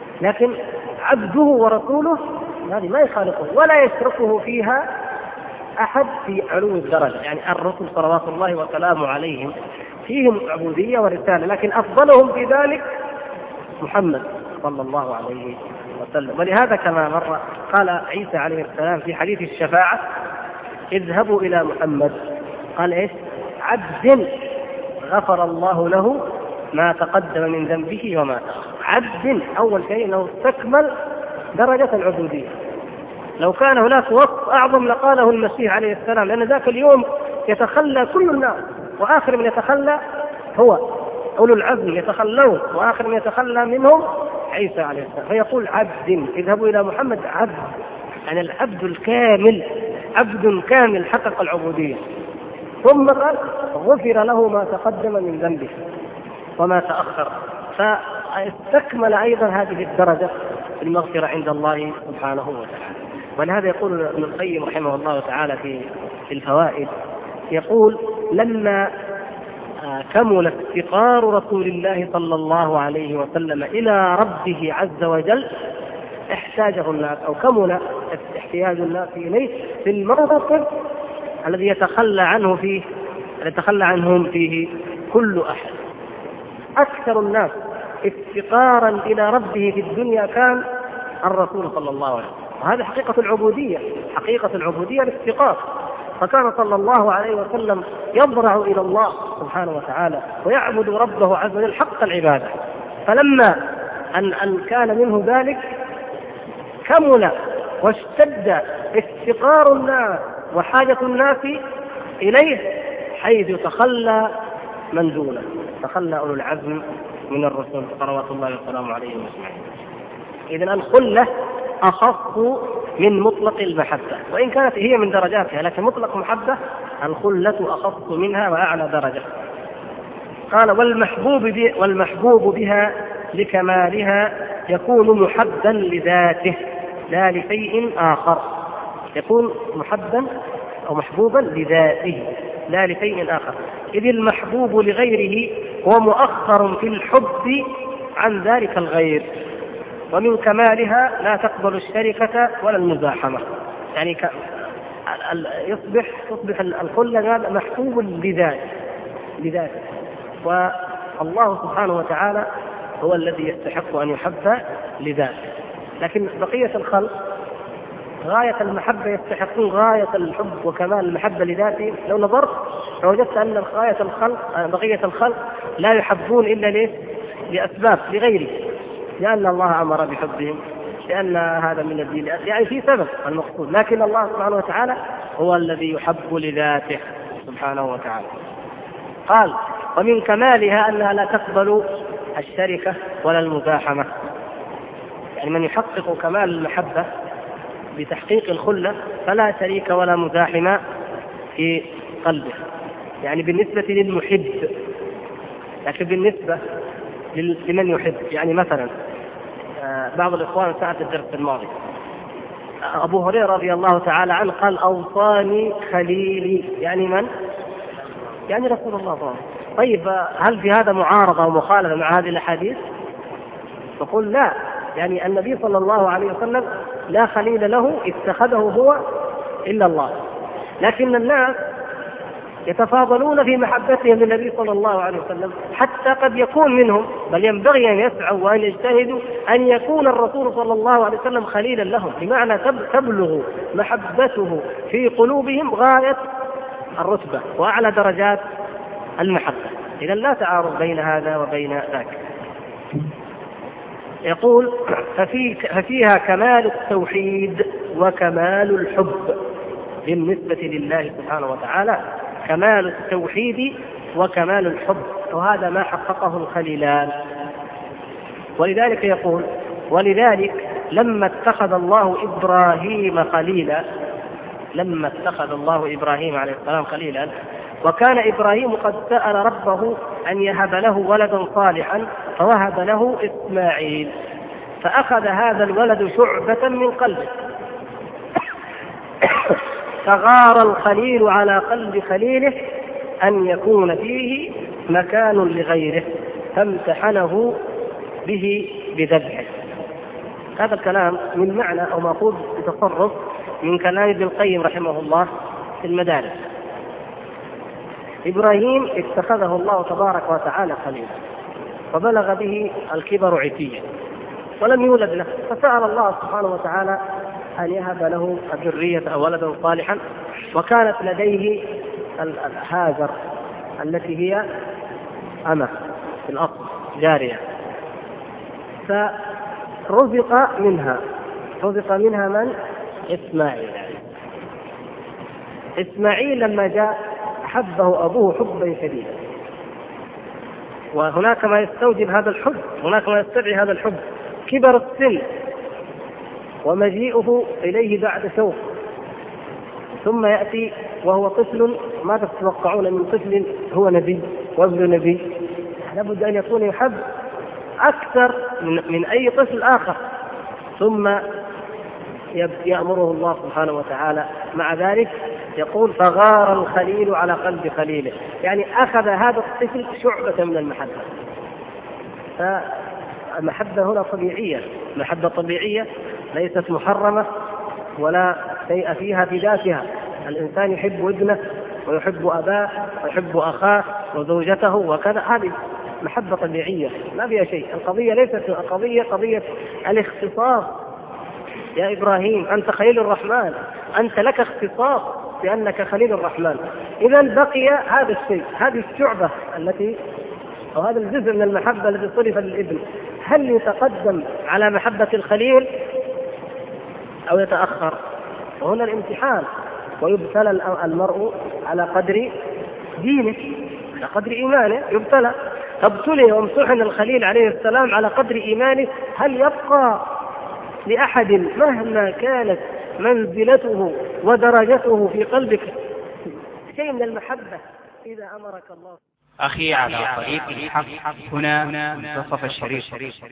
لكن عبده ورسوله هذه ما يخالفه ولا يشركه فيها أحد في علو الدرجة، يعني الرسل صلوات الله وسلامه عليهم فيهم عبودية ورسالة، لكن أفضلهم في ذلك محمد صلى الله عليه وسلم. ولهذا كما مر قال عيسى عليه السلام في حديث الشفاعة: اذهبوا إلى محمد، قال إيش؟ عبد غفر الله له ما تقدم من ذنبه وما تأخر. عبد، أول شيء أنه استكمل درجة العبودية. لو كان هناك وصف أعظم لقاله المسيح عليه السلام، لأن ذاك اليوم يتخلى كل الناس، وآخر من يتخلى هو أولو العزم يتخلون، وآخر من يتخلى منهم عيسى عليه السلام. فيقول عبد اذهبوا إلى محمد، عبد يعني العبد الكامل، عبد كامل حقق العبودية. ثم قال غفر له ما تقدم من ذنبه وما تأخر، فاستكمل أيضا هذه الدرجة المغفرة عند الله سبحانه وتعالى. ولهذا يقول ابن القيم رحمه الله تعالى في الفوائد، يقول: لما كمل افتقار رسول الله صلى الله عليه وسلم إلى ربه عز وجل احتاجه الناس، أو كمل احتياج الناس إليه في الموقف الذي يتخلى عنهم فيه كل أحد. أكثر الناس افتقارا إلى ربه في الدنيا كان الرسول صلى الله عليه وسلم، وهذا حقيقة العبودية، حقيقة العبودية الافتقار. فكان صلى الله عليه وسلم يضرع إلى الله سبحانه وتعالى ويعبد ربه عز وجل حق العبادة. فلما أن كان منه ذلك كمل واشتد افتقار الناس وحاجة الناس إليه، حيث تخلى من دونه، تخلى أولو العزم من الرسل صلوات الله وسلامه عليهم أجمعين. إذن الخلة أخف من مطلق المحبة، وإن كانت هي من درجاتها، لكن مطلق محبة الخلة أخف منها وأعلى درجة. قال: والمحبوب بها لكمالها يكون محبا لذاته لا لشيء آخر. يكون محبا أو محبوبا لذاته لا لشيء آخر، إذ المحبوب لغيره هو مؤخر في الحب عن ذلك الغير. ومن كمالها لا تقبل الشركة ولا المزاحمة، يعني تصبح الخلة محبوب لذاته، والله سبحانه وتعالى هو الذي يستحق أن يحب لذاته. لكن بقية الخلق غاية المحبة يستحقون غاية الحب وكمال المحبة لذاته. لو نظرت فوجدت أن بقية الخلق لا يحبون إلا لأسباب لغيره، لأن الله أمر بحبهم، لأن هذا من الدين، يعني في سبب المقصود، لكن الله سبحانه وتعالى هو الذي يحب لذاته سبحانه وتعالى. قال: ومن كمالها أنها لا تقبل الشركة ولا المزاحمة، يعني من يحقق كمال المحبة بتحقيق الخلة فلا شريك ولا مزاحمة في قلبه، يعني بالنسبة للمحب. لكن بالنسبة لمن يحب، يعني مثلا بعض الإخوان ساعة الدرس الماضي أبو هريرة رضي الله تعالى عنه قال: أوصاني خليلي، يعني من؟ يعني رسول الله طبعا. طيب هل في هذا معارضة ومخالفة مع هذه الأحاديث؟ نقول لا، يعني النبي صلى الله عليه وسلم لا خليل له اتخذه هو إلا الله، لكن الناس يتفاضلون في محبتهم للنبي صلى الله عليه وسلم، حتى قد يكون منهم، بل ينبغي أن يسعوا وأن يجتهدوا أن يكون الرسول صلى الله عليه وسلم خليلا لهم، بمعنى تبلغ محبته في قلوبهم غاية الرتبة وأعلى درجات المحبة. إذن لا تعارض بين هذا وبين ذاك. يقول: ففيها كمال التوحيد وكمال الحب بالنسبة لله سبحانه وتعالى، كمال التوحيد وكمال الحب، وهذا ما حققه الخليلان. ولذلك يقول: ولذلك لما اتخذ الله إبراهيم خليلا، لما اتخذ الله إبراهيم عليه السلام خليلا، وكان إبراهيم قد سأل ربه أن يهب له ولدا صالحا فوهب له إسماعيل، فأخذ هذا الولد شعبة من قلبه، فغار الخليل على قلب خليله أن يكون فيه مكان لغيره، فامتحنه به بذبحه. هذا الكلام من معنى أو مأخوذ بتصرف من كلام ابن القيم رحمه الله في المدارس. إبراهيم اتخذه الله تبارك وتعالى خليلا، وبلغ به الكبر عتيا ولم يولد له، فسأل الله سبحانه وتعالى أن يهب له ذرية أو ولدا صالحا. وكانت لديه هاجر التي هي أمة في الأصل جارية، فرزق منها من؟ إسماعيل. إسماعيل لما جاء حبه أبوه حبا شديدا، وهناك ما يستوجب هذا الحب، هناك ما يستدعي هذا الحب. كبر السن ومجيئه إليه بعد شوق، ثم يأتي وهو طفل، ما تتوقعون من طفل هو نبي وابن نبي، لابد أن يكون يحب أكثر من أي طفل آخر. ثم يأمره الله سبحانه وتعالى مع ذلك يقول فغار الخليل على قلب خليله، يعني أخذ هذا الطفل شعبة من المحبة. فالمحبة هنا طبيعية، محبة طبيعية ليست محرمة ولا شيء فيها بذاتها. الإنسان يحب ابنه ويحب أباه ويحب أخاه وزوجته وكذا، هذه محبة طبيعية ما فيها شيء. القضية ليست قضية الاختصاص. يا إبراهيم أنت خليل الرحمن، أنت لك اختصاص بأنك خليل الرحمن. إذا بقي هذا الشيء، هذه الشعبة التي أو هذا الجزء من المحبة الذي صرف للابن، هل يتقدم على محبة الخليل أو يتأخر؟ وهنا الامتحان، ويبتلى المرء على قدر دينه، على قدر إيمانه يبتلى. فابتلي وامتحن الخليل عليه السلام على قدر إيمانه. هل يبقى لأحد مهما كانت منزلته ودرجته في قلبك شيء من المحبة إذا أمرك الله؟ أخي على طريق الحق هنا منتصف الشريف.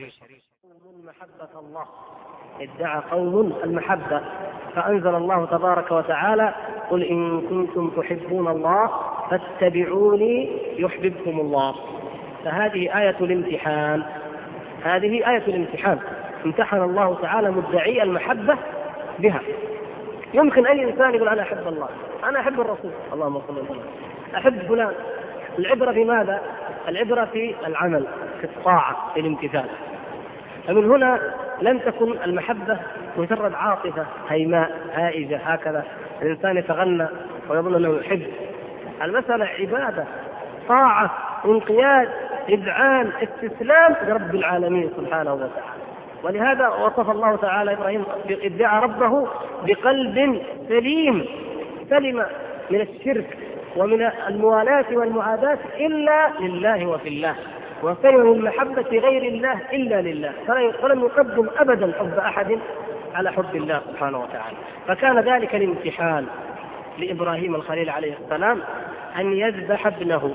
محبة الله، ادعى قوم المحبة، فأنزل الله تبارك وتعالى قل إن كنتم تحبون الله فاتبعوني يحببكم الله. فهذه آية الامتحان، هذه آية الامتحان، امتحن الله تعالى مدعي المحبة بها. يمكن أي إنسان يقول أنا أحب الله، أنا أحب الرسول، اللهم صل وسلم، أحب فلان. العبرة بماذا؟ العبرة في العمل، في الطاعة، في الامتثال. فمن هنا لم تكن المحبة مجرد عاطفة هيماء هائجة هكذا الإنسان يتغنى ويظن أنه يحب. المسألة عبادة، طاعة، انقياد، إذعان، استسلام لرب العالمين سبحانه وتعالى. ولهذا وصف الله تعالى إبراهيم ادعى ربه بقلب سليم، سلم من الشرك ومن الموالاة والمعاداة إلا لله وفي الله، وسلم من المحبة غير الله إلا لله، فلم يقدم أبدا حب أحد على حب الله سبحانه وتعالى. فكان ذلك الامتحان لإبراهيم الخليل عليه السلام أن يذبح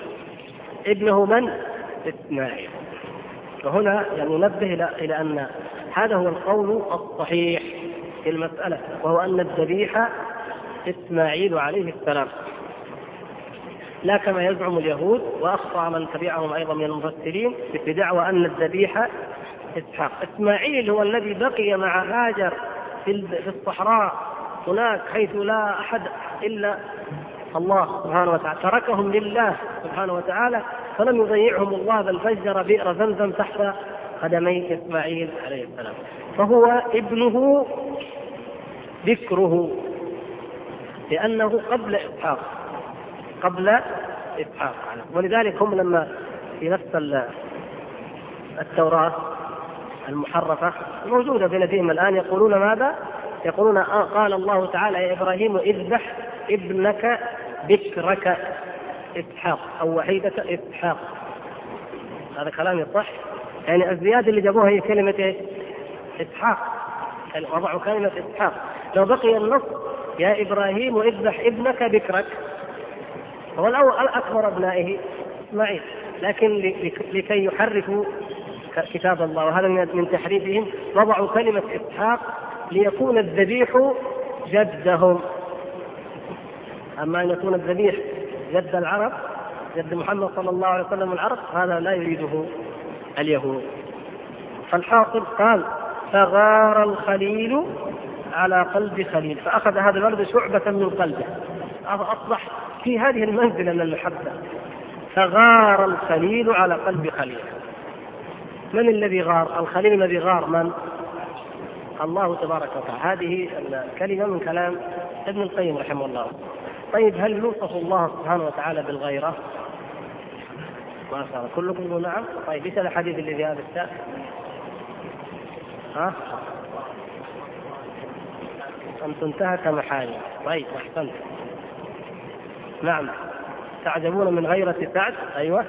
ابنه من؟ إسماعيل. وهنا يعني ننبه إلى أن هذا هو القول الصحيح في المسألة، وهو أن الذبيح إسماعيل عليه السلام، لا كما يزعم اليهود وأخطأ من تبعهم أيضا من المفسرين بدعوى أن الذبيح إسحاق. إسماعيل هو الذي بقي مع هاجر في الصحراء هناك حيث لا أحد إلا الله سبحانه وتعالى، تركهم لله سبحانه وتعالى، فلم يضيعهم الله بل فجر بئر زمزم تحت قدمي إسماعيل عليه السلام. فهو ابنه ذكره لأنه قبل إسحاق. ولذلك هم لما في نفس التوراة المحرفة الموجودة في لديهم الآن يقولون ماذا؟ يقولون قال الله تعالى يا إبراهيم اذبح ابنك بكرك إسحاق أو وحيدة إسحاق. هذا كلام يصح، يعني الزيادة اللي جابوها هي كلمة إسحاق، يعني وضعوا كلمة إسحاق. لو بقي النص يا إبراهيم اذبح ابنك بكرك، هو الأكبر أبنائه إسماعيل، لكن لكي يحرفوا كتاب الله، وهذا من تحريفهم، وضعوا كلمة إسحاق ليكون الذبيح جدهم. أما أن يكون الذبيح جد العرب، جد محمد صلى الله عليه وسلم العرب، هذا لا يريده اليهود. فالحاصل قال فغار الخليل على قلب خليل، فأخذ هذا الولد شعبة من قلبه، أصبح في هذه المنزلة من المحبة. فغار الخليل على قلب خليل. من الذي غار؟ الخليل الذي غار من؟ الله تبارك وتعالى. هذه الكلمة من كلام ابن القيم رحمه الله. طيب هل يوصف الله سبحانه وتعالى بالغيرة؟ ما شاء الله كلكم يقولون نعم. طيب ايش الحديث اللي في هذا الشأن؟ أن تنتهك محارم. طيب أحسنت. نعم. تعجبون من غيرة سعد. أيوة.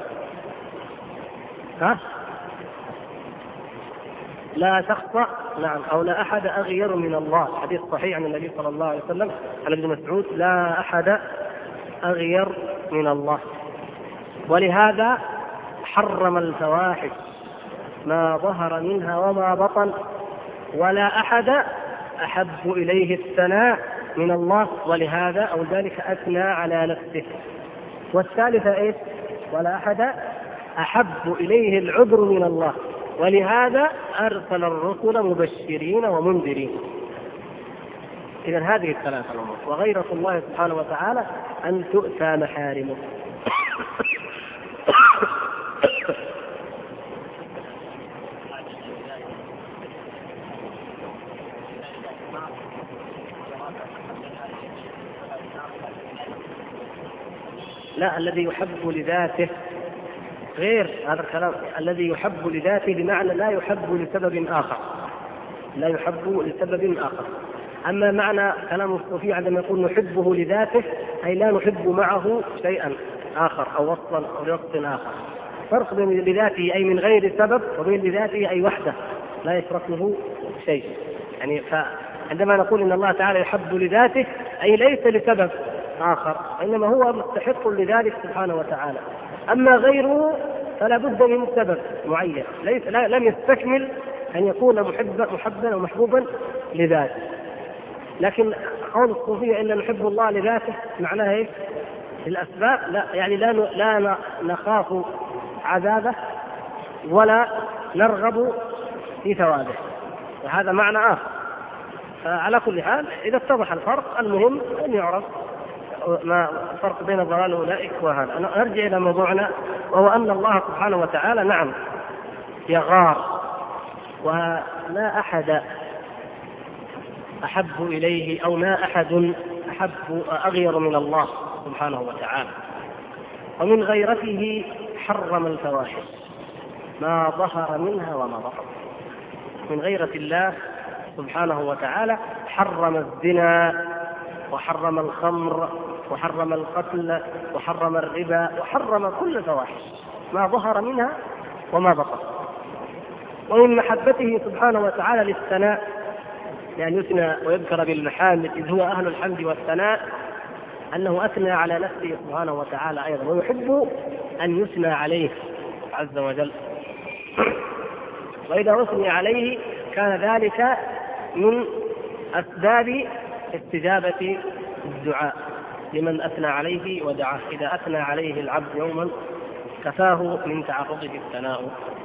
لا تخطأ. نعم. أو لا أحد أغير من الله. حديث صحيح عن النبي صلى الله عليه وسلم عن ابن مسعود: لا أحد أغير من الله. ولهذا حرم الفواحش ما ظهر منها وما بطن، ولا أحد أحب إليه الثناء من الله، ولهذا أو ذلك أثنى على نفسه. والثالثة إيش؟ ولا أحد أحب إليه العذر من الله، ولهذا أرسل الرسل مبشرين ومنذرين. إذن هذه الثلاثة الأمور. وغيرة الله سبحانه وتعالى أن تؤتى محارمه. لا، الذي يحب لذاته غير هذا الكلام. الذي يحب لذاته بمعنى لا يحب لسبب آخر، لا يحب لسبب آخر. أما معنى كلام الصوفي عندما يقول نحبه لذاته أي لا نحب معه شيئا آخر أو وصفا أو لوصف آخر. فرق بين لذاته أي من غير سبب وبين لذاته أي وحده لا يشركه شيء. يعني فعندما نقول إن الله تعالى يحب لذاته أي ليس لسبب آخر، إنما هو مستحق لذلك سبحانه وتعالى. أما غيره فلا بد من سبب معين لم يستكمل أن يكون محبا ومحبوبا لذاته. لكن قول الصوفية إن نحب الله لذاته معناه إيه؟ الأسباب لا، يعني لا نخاف عذابه ولا نرغب في ثوابه، وهذا معنى آخر. فعلى كل حال إذا اتضح الفرق المهم أن يعرف ما الفرق بين الضلال أولئك وهذا. نرجع إلى موضوعنا، وهو أن الله سبحانه وتعالى نعم يغار، ولا أحد أحب إليه أو ما أحد أغير من الله سبحانه وتعالى. ومن غيرته حرم الفواحش ما ظهر منها وما بطن. من غيرة الله سبحانه وتعالى حرم الزنا وحرم الخمر وحرم القتل وحرم الربا وحرم كل الفواحش ما ظهر منها وما بطن. ومن محبته سبحانه وتعالى للثناء، يعني يثنى ويذكر بالمحامد إذ هو أهل الحمد والثناء، أنه أثنى على نفسه سبحانه وتعالى أيضا، ويحب أن يثنى عليه عز وجل. وإذا أثني عليه كان ذلك من أسباب استجابة الدعاء لمن أثنى عليه ودعاه. إذا أثنى عليه العبد يوما كفاه من تعرضه الثناء.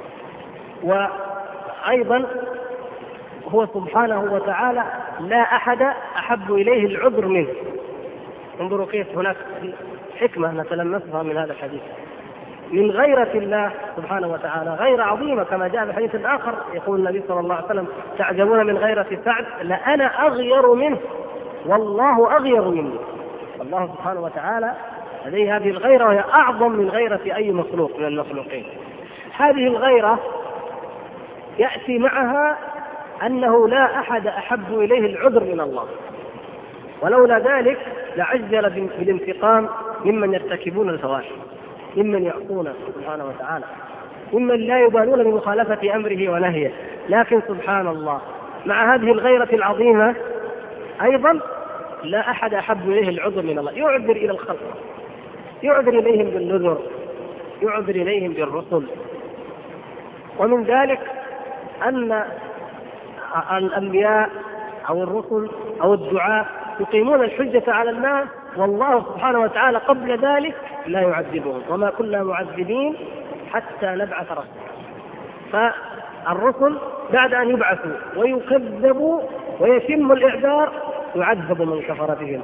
وأيضا هو سبحانه وتعالى لا أحد أحب إليه العذر منه. انظروا كيف هناك حكمة نتلمسها من هذا الحديث. من غيرة الله سبحانه وتعالى غير عظيمة، كما جاء في حديث آخر يقول النبي صلى الله عليه وسلم: تعجبون من غيرة سعد لأنا أغير منه والله أغير مني. الله سبحانه وتعالى لديه هذه الغيرة، وهي أعظم من غيرة أي مخلوق من المخلوقين. هذه الغيرة يأتي معها أنه لا أحد أحب إليه العذر من الله، ولولا ذلك لعجل بالانتقام ممن يرتكبون الفواحش، ممن يعصونه سبحانه وتعالى، ممن لا يبالون بمخالفة أمره ونهيه. لكن سبحان الله مع هذه الغيرة العظيمة أيضا لا أحد أحب إليه العذر من الله. يعذر إلى الخلق، يعذر إليهم بالنذر، يعذر إليهم بالرسل. ومن ذلك أن الأنبياء أو الرسل أو الدعاء يقيمون الحجة على الناس، والله سبحانه وتعالى قبل ذلك لا يعذبهم، وما كنا معذبين حتى نبعث رسولا. فالرسل بعد أن يبعثوا ويكذبوا ويتم الإعذار يعذب من كفر بهم،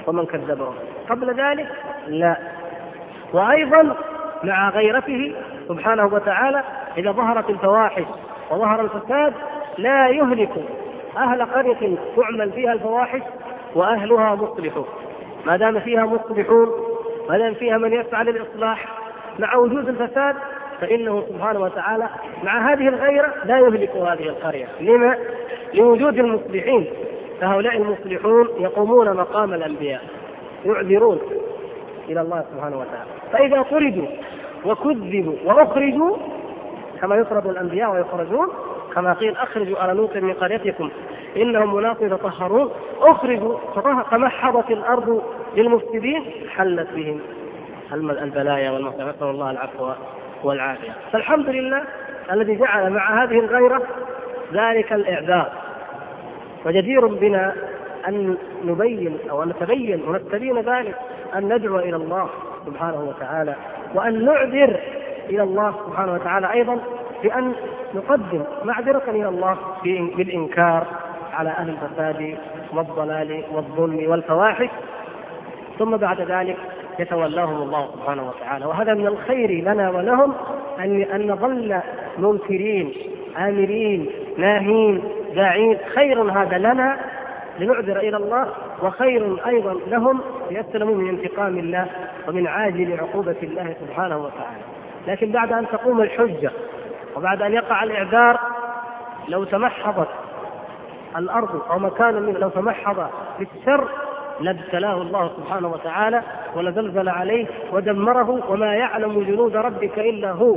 ومن كذبه. قبل ذلك لا. وأيضا مع غيرته سبحانه وتعالى إذا ظهرت الفواحش وظهر الفساد لا يهلك أهل قرية تعمل فيها الفواحش وأهلها مصلحون، ما دام فيها مصلحون، ما دام فيها من يسعى للإصلاح مع وجود الفساد، فإنه سبحانه وتعالى مع هذه الغيرة لا يهلك هذه القرية. لما؟ لوجود المصلحين، فهؤلاء المصلحون يقومون مقام الأنبياء، يعذرون إلى الله سبحانه وتعالى. فإذا طردوا وكذبوا وأخرجوا كما يطرد الأنبياء ويخرجون، كما قيل أخرجوا آل لوط من قريتكم إنهم أناس يتطهرون، أخرجوا فمحضت الأرض للمفسدين حلت بهم البلايا والمصائب، نسأل الله العفو والعافية. فالحمد لله الذي جعل مع هذه الغيرة ذلك الإعذار. وجدير بنا أن نبين أو أن نتبين ونستبين ذلك، أن ندعو إلى الله سبحانه وتعالى، وأن نعذر إلى الله سبحانه وتعالى أيضا بأن نقدم معذرة إلى الله بالإنكار على أهل الفساد والضلال والظلم والفواحش، ثم بعد ذلك يتولاهم الله سبحانه وتعالى. وهذا من الخير لنا ولهم أن نظل منكرين آمرين ناهين داعين، خير هذا لنا لنعذر إلى الله، وخير أيضا لهم ليسلموا من انتقام الله ومن عاجل عقوبة الله سبحانه وتعالى. لكن بعد أن تقوم الحجة وبعد أن يقع الإعذار، لو تمحضت الأرض أو مكان منه لو تمحض بالشر لابتلاه الله سبحانه وتعالى ولزلزل عليه ودمره، وما يعلم جنود ربك إلا هو.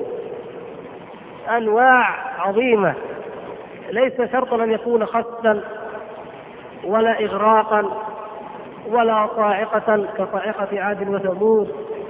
أنواع عظيمة، ليس شرطا أن يكون خسا ولا إغراقا ولا صاعقة كصاعقة عاد وثمود،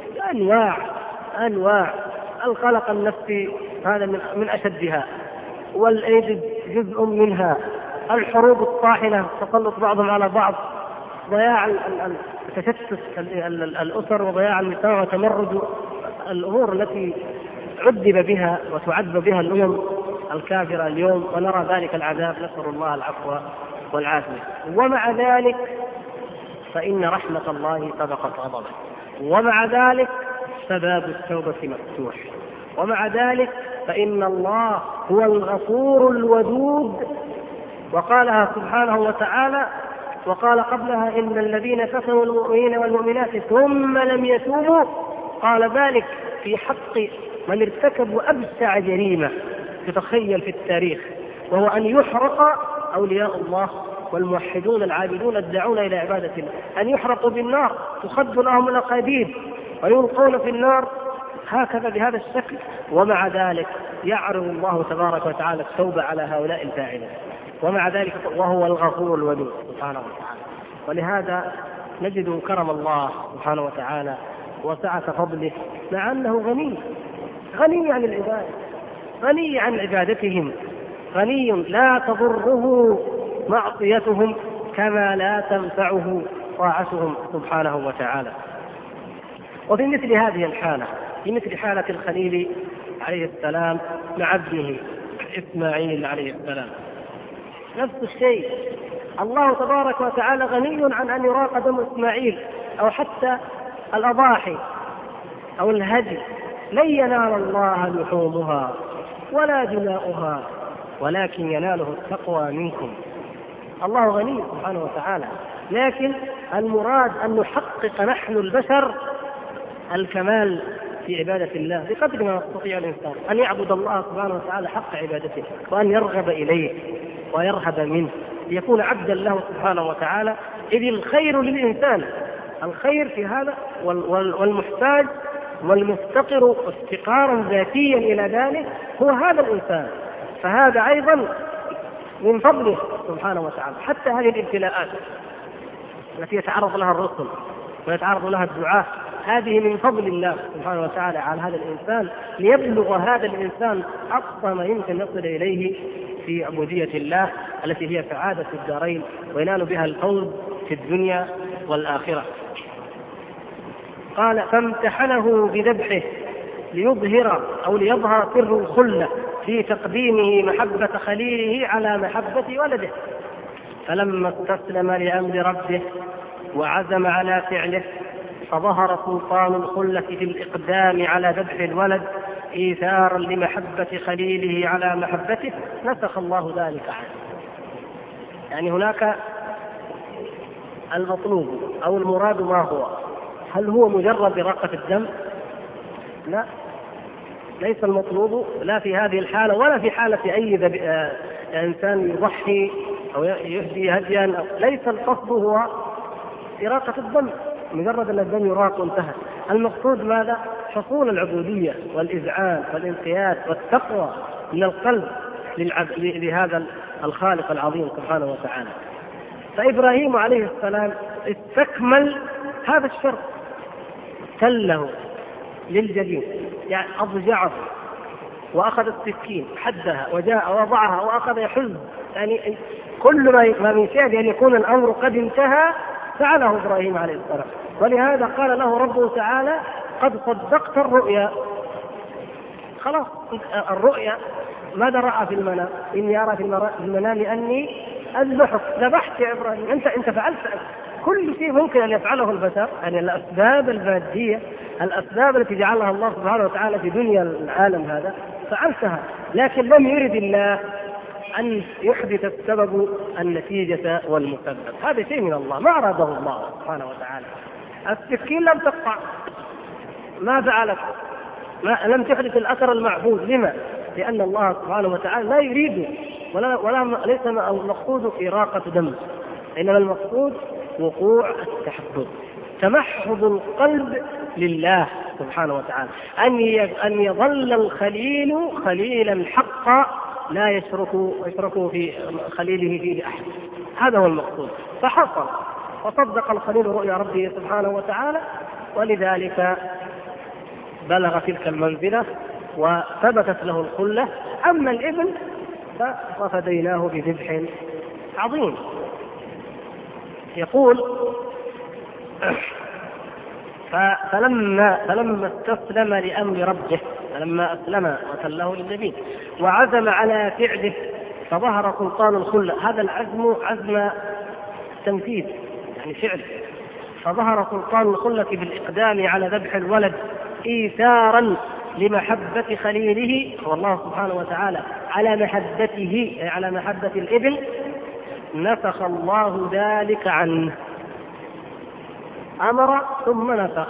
أنواع القلق النفسي هذا من أشدها، والأيدي جزء منها، الحروب الطاحنة، تسلط بعضهم على بعض، ضياع تشتت الأسر وضياع المجتمع وتمرد الأمور التي عذب بها وتعذب بها الأمم الكافرة اليوم، ونرى ذلك العذاب، نسأل الله العفو والعافية. ومع ذلك فإن رحمة الله سبقت غضبه، ومع ذلك فباب التوبة مفتوح، ومع ذلك فإن الله هو الغفور الودود. وقالها سبحانه وتعالى، وقال قبلها إن الذين كفروا المؤمنين والمؤمنات ثم لم يتوبوا، قال ذلك في حق من ارتكبوا أبشع جريمة تتخيل في التاريخ، وهو أن يحرق أولياء الله والموحدون العابدون الداعون إلى عبادة الله، أن يحرقوا بالنار، تخد لهم الأقاديد ويلقون في النار هكذا بهذا الشكل. ومع ذلك يعرض الله تبارك وتعالى التوبة على هؤلاء الفاعلين، ومع ذلك وهو الغفور الودود سبحانه وتعالى. ولهذا نجد كرم الله سبحانه وتعالى وسعة فضله، مع أنه غني عن العباد، غني عن عبادتهم، غني لا تضره معصيتهم كما لا تنفعه طاعتهم سبحانه وتعالى. وفي مثل هذه الحالة، في مثل حالة الخليل عليه السلام مع ابنه إسماعيل عليه السلام، نفس الشيء، الله تبارك وتعالى غني عن أن يراق دم إسماعيل أو حتى الأضاحي أو الهدي، لن ينال الله لحومها ولا دماؤها ولكن يناله التقوى منكم. الله غني سبحانه وتعالى، لكن المراد أن نحقق نحن البشر الكمال في عبادة الله بقدر ما يستطيع الإنسان، أن يعبد الله سبحانه وتعالى حق عبادته، وأن يرغب إليه ويرهب منه، ليكون عبدا له سبحانه وتعالى. إذ الخير للإنسان، الخير في هذا، والمحتاج والمفتقر افتقارا ذاتيا إلى ذلك هو هذا الإنسان. فهذا أيضا من فضله سبحانه وتعالى. حتى هذه الابتلاءات التي يتعرض لها الرسل ويتعرض لها الدعاة، هذه من فضل الله سبحانه وتعالى على هذا الإنسان، ليبلغ هذا الإنسان أقصى ما يمكن يصل إليه في عبودية الله التي هي سعادة الدارين وينال بها الفوز في الدنيا والآخرة. قال فامتحنه بذبحه ليظهر سر الخلة في تقديمه محبة خليله على محبة ولده، فلما استسلم لأمر ربه وعزم على فعله فظهر سلطان الخلة في الإقدام على ذبح الولد إيثارا لمحبة خليله على محبته، نسخ الله ذلك عنه. يعني هناك المطلوب أو المراد ما هو؟ هل هو مجرد إراقة الدم؟ لا، ليس المطلوب لا في هذه الحالة ولا في حالة أي إنسان يضحي أو يهدي هديا. ليس القصد هو إراقة الدم، مجرد أن الدم يراق وانتهى. المقصود ماذا؟ حصول العبودية والإذعان والانقياد والتقوى من القلب لهذا الخالق العظيم سبحانه وتعالى. فإبراهيم عليه السلام استكمل هذا الشرط، تله للجبين، يعني أضجعه وأخذ السكين حدها وجاء وضعها وأخذ يحز، يعني كل ما من شأن أن يكون الأمر قد انتهى فعله إبراهيم عليه السلام. ولهذا قال له ربه تعالى: قد صدقت الرؤيا. خلاص، الرؤيا ماذا رأى في المنام؟ إني أرى في المنام أني أذبحك. ذبحت يا إبراهيم، أنت فعلت كل شيء ممكن أن يفعله البشر، يعني الأسباب المادية، الأسباب التي جعلها الله سبحانه وتعالى في دنيا العالم هذا فعلتها، لكن لم يرد الله أن يحدث السبب النتيجة والمسبب. هذا شيء من الله، ما أراده الله سبحانه وتعالى. السكين لم تقطع، ما فعلت، لم تحدث الأثر المعهود. لما؟ لأن الله سبحانه وتعالى لا يريد ولا ليس المقصود إراقة دم، إنما المقصود وقوع التحبب، تمحض القلب لله سبحانه وتعالى، أن يظل الخليل خليلا حقا لا يشرك في خليله فيه أحد. هذا هو المقصود. فحصل وصدق الخليل رؤيا ربه سبحانه وتعالى، ولذلك بلغ تلك المنزلة وثبتت له الخلة. أما الابن ففديناه بذبح عظيم. يقول: فلما استسلم لأمر ربه، فلما أسلم وتله للجبين وعزم على فعله فظهر سلطان الخلة. هذا العزم عزم تنفيذ، يعني فعل. فظهر سلطان الخلة بالإقدام على ذبح الولد إيثارا لمحبة خليله والله سبحانه وتعالى على محبته، على محبة الابن، نسخ الله ذلك عنه. أمر ثم نسخ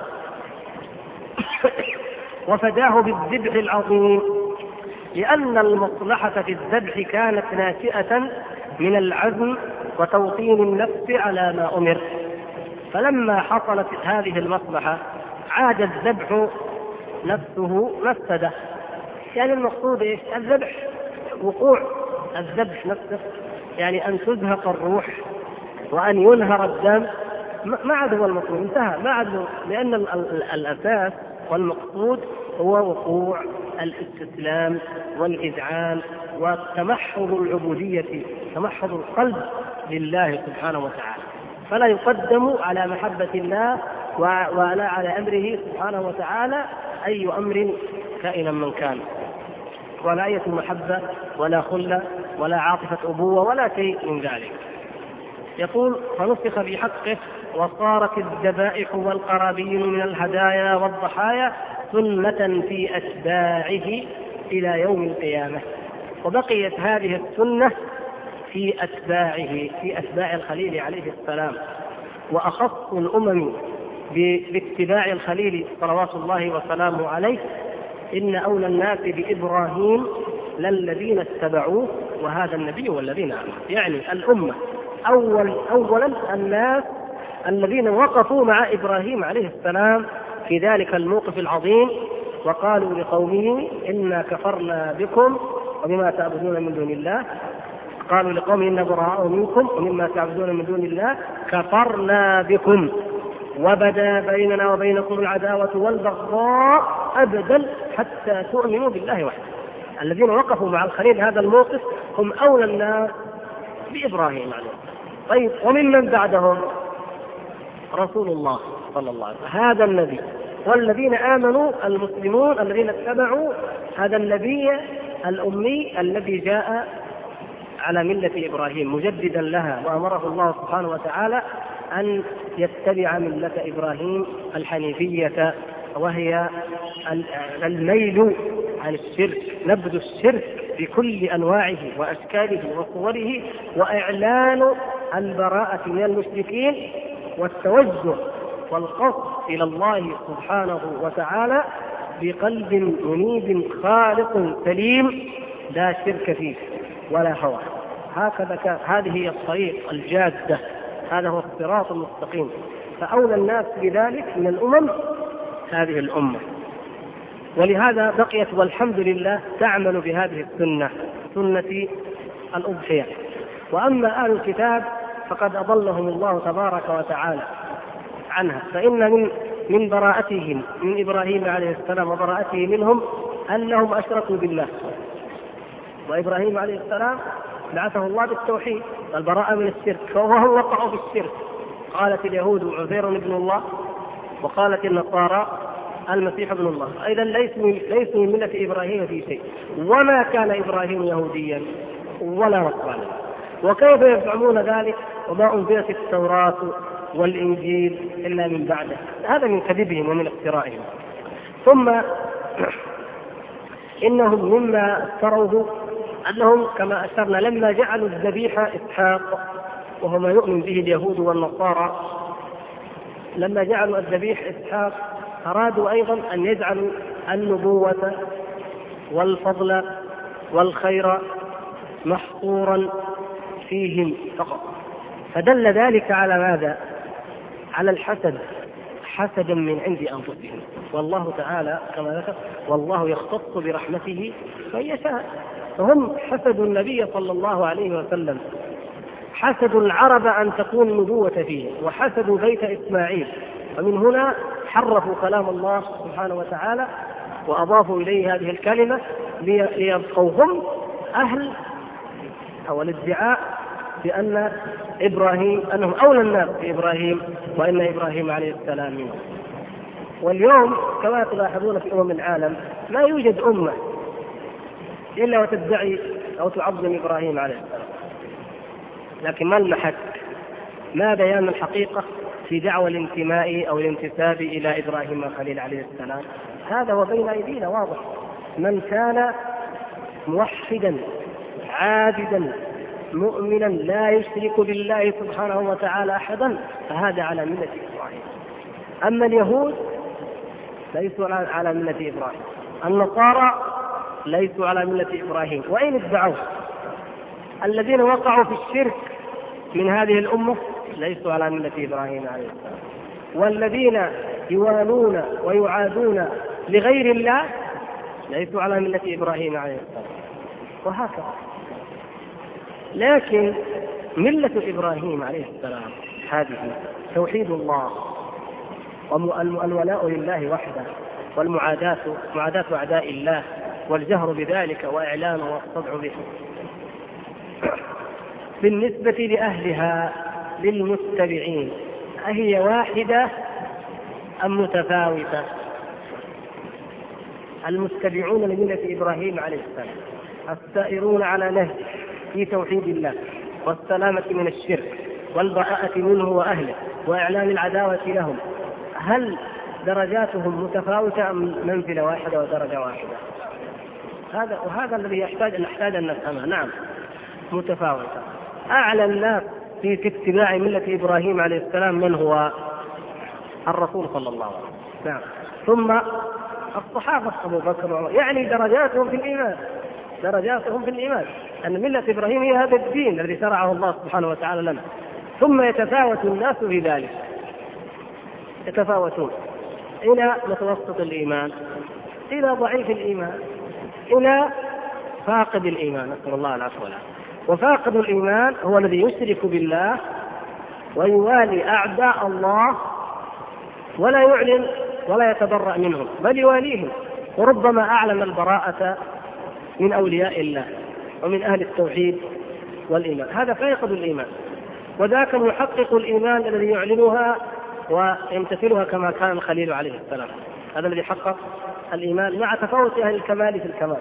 وفداه بالذبح العظيم، لأن المصلحة في الذبح كانت ناشئة من العزم وتوطين النفس على ما أمر. فلما حصلت هذه المصلحة عاد الذبح نفسه مفسدة. يعني المقصود إيش؟ الذبح، وقوع الذبح نفسه، يعني أن تزهق الروح وأن ينهر الدم، ما عاد هو المطلوب، انتهى، ما عاد، لأن الأساس والمقصود هو وقوع الاستسلام والإذعان وتمحض العبودية، تمحض القلب لله سبحانه وتعالى. فلا يقدم على محبة الله ولا على أمره سبحانه وتعالى أي أمر كائنا من كان، ولا أي محبة ولا خلة ولا عاطفة أبوة ولا شيء من ذلك. يقول: فنسخ في حقه وصارت الذبائح والقرابين من الهدايا والضحايا سنة في أتباعه إلى يوم القيامة. وبقيت هذه السنة في أتباعه، في أتباع الخليل عليه السلام. وأخص الأمم باتباع الخليل صلوات الله وسلامه عليه إن أولى الناس بإبراهيم للذين اتبعوه وهذا النبي والذين آمنوا. يعني الأمة أولا الناس الذين وقفوا مع إبراهيم عليه السلام في ذلك الموقف العظيم وقالوا لقومه: إنا كفرنا بكم وبما تعبدون من دون الله. قالوا لقومه: إنا براء منكم ومما تعبدون من دون الله كفرنا بكم وبدا بيننا وبينكم العداوة والبغضاء أبدا حتى تؤمنوا بالله وحده. الذين وقفوا مع الخليل هذا الموقف هم أولى الناس بإبراهيم عليه السلام. طيب، وممن بعدهم رسول الله صلى الله عليه وسلم، هذا النبي، والذين آمنوا المسلمون الذين اتبعوا هذا النبي الأمي الذي جاء على ملة إبراهيم مجددا لها، وأمره الله سبحانه وتعالى أن يتبع ملة إبراهيم الحنيفية، وهي الميل عن الشرك، نبذ الشرك بكل أنواعه وأشكاله وصوره، وإعلان البراءة من المشركين، والتوجه والقصد إلى الله سبحانه وتعالى بقلب منيب خالق سليم لا شرك فيه ولا هوى. هكذا هذه هي الطريق الجادة، هذا هو الصراط المستقيم. فأولى الناس بذلك من الأمم هذه الأمة، ولهذا بقيت والحمد لله تعمل بهذه السنة، سنة الأضحية. وأما أهل الكتاب فقد أضلهم الله تبارك وتعالى عنها، فإن من براءتهم من إبراهيم عليه السلام وبراءته منهم أنهم أشركوا بالله، وإبراهيم عليه السلام بعثه الله بالتوحيد والبراءة من الشرك، فهم وقعوا في الشرك. قالت اليهود عزير ابن الله، وقالت النصارى المسيح ابن الله. أيضا ليسوا من ملة إبراهيم في شيء، وما كان إبراهيم يهوديا ولا نصرانيا. وكيف يزعمون ذلك وما أنزلت التوراة والإنجيل إلا من بعده؟ هذا من كذبهم ومن افترائهم. ثم إنهم مما افتروه أنهم كما أشرنا لما جعلوا الذبيح إسحاق، وهو ما يؤمن به اليهود والنصارى، لما جعلوا الذبيح إسحاق أرادوا أيضا أن يجعلوا النبوة والفضل والخير محصورا فيهم فقط، فدل ذلك على ماذا؟ على الحسد، حسدا من عند أنفسهم. والله تعالى كما ذكر والله يختص برحمته من يشاء، فهم حسدوا النبي صلى الله عليه وسلم، حسدوا العرب أن تكون النبوة فيه، وحسدوا بيت إسماعيل، ومن هنا حرفوا كلام الله سبحانه وتعالى وأضافوا إليه هذه الكلمة ليبقوا هم أهل أو الادعاء بأن إبراهيم أنهم أولى الناس بإبراهيم، وإن إبراهيم عليه السلام منهم. واليوم كما تلاحظون في أمم العالم لا يوجد أمة إلا وتدعي أو تعظم إبراهيم عليه السلام، لكن ما المحك؟ ما بيان الحقيقة في دعوى الانتماء أو الانتساب إلى إبراهيم الخليل عليه السلام؟ هذا وبين أيدينا واضح. من كان موحدا عابدا مؤمنا لا يشرك بالله سبحانه وتعالى أحدا فهذا على ملة إبراهيم. أما اليهود ليسوا على ملة إبراهيم، النصارى ليسوا على ملة إبراهيم، وإن ادعوا. الذين وقعوا في الشرك من هذه الأمة ليسوا على ملة إبراهيم عليه السلام، والذين يوالون ويعادون لغير الله ليسوا على ملة إبراهيم عليه السلام، وهكذا. لكن ملة إبراهيم عليه السلام هذه توحيد الله والولاء لله وحده، والمعاداة أعداء الله، والجهر بذلك وإعلانه والصدع به. بالنسبة لأهلها للمتبعين أهي واحدة أم متفاوتة؟ المتبعون لملة إبراهيم عليه السلام السائرون على نهجه في توحيد الله والسلامة من الشرك والبراءة منه وأهله وإعلان العداوة لهم، هل درجاتهم متفاوتة أم منزلة واحدة ودرجة واحدة؟ وهذا الذي نحتاج أن نفهمه. نعم متفاوتة. أعلى الناس في اتباع ملة إبراهيم عليه السلام من هو؟ الرسول صلى الله عليه وسلم. نعم. ثم الصحابة أبو بكر وعمر، يعني درجاتهم في الإيمان أن ملة إبراهيم هي هذا الدين الذي شرعه الله سبحانه وتعالى لنا. ثم يتفاوت الناس في ذلك، يتفاوتون إلى متوسط الإيمان، إلى ضعيف الإيمان، إلى فاقد الإيمان، نسأل الله العفو والعافية. وفاقد الإيمان هو الذي يشرك بالله ويوالي أعداء الله ولا يعلن ولا يتبرأ منهم، بل يواليهم، وربما أعلن البراءة من أولياء الله ومن أهل التوحيد والإيمان. هذا فاقد الإيمان، وذاك محقق الإيمان الذي يعلنها ويمتثلها كما كان الخليل عليه السلام، هذا الذي حقق الإيمان مع تفاوت أهل الكمال في الكمال.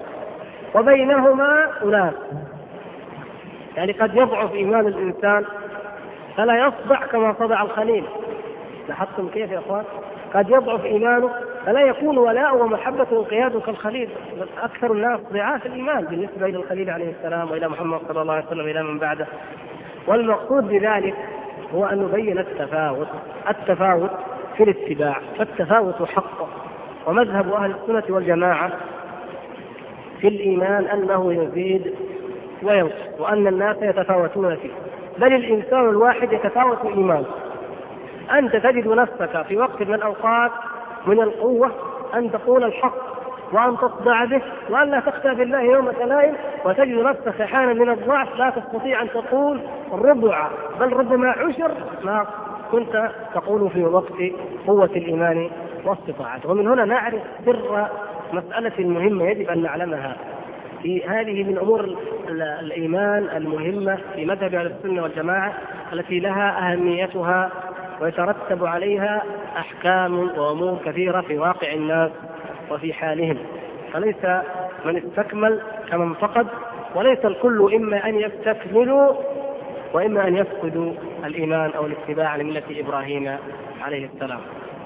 وبينهما أناس، يعني قد يضعف إيمان الإنسان فلا يصدع كما صدع الخليل. لاحظتم كيف يا اخوان؟ قد يضعف ايمانه فلا يكون ولاء ومحبه وانقياد كالخليل. اكثر الناس ضعاف الايمان بالنسبه الى الخليل عليه السلام والى محمد صلى الله عليه وسلم الى من بعده. والمقصود بذلك هو ان نبين التفاوت في الاتباع، فالتفاوت حق. ومذهب اهل السنه والجماعه في الايمان انه يزيد وينقص، وان الناس يتفاوتون فيه، بل الانسان الواحد يتفاوت ايمانه. أنت تجد نفسك في وقت من الأوقات من القوة أن تقول الحق وأن تصدع به وأن لا تخشى بالله يوم تلائم، وتجد نفسك أحيانا من الضعف لا تستطيع أن تقول ربع بل ربما عشر ما كنت تقول في وقت قوة الإيمان واستطاعته. ومن هنا نعرف سر مسألة مهمة يجب أن نعلمها. في هذه من أمور الإيمان المهمة في مذهب أهل السنة والجماعة التي لها أهميتها ويترتب عليها أحكام وأمور كثيرة في واقع الناس وفي حالهم. فليس من استكمل كمن فقد، وليس الكل إما أن يستكملوا وإما أن يفقدوا الإيمان أو الاتباع لملة إبراهيم عليه السلام.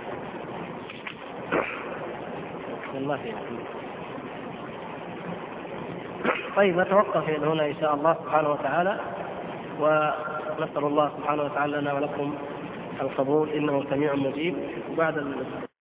طيب نتوقف هنا إن شاء الله سبحانه وتعالى، ونسأل الله سبحانه وتعالى لنا ولكم القبول إنه سميع مجيب. بعد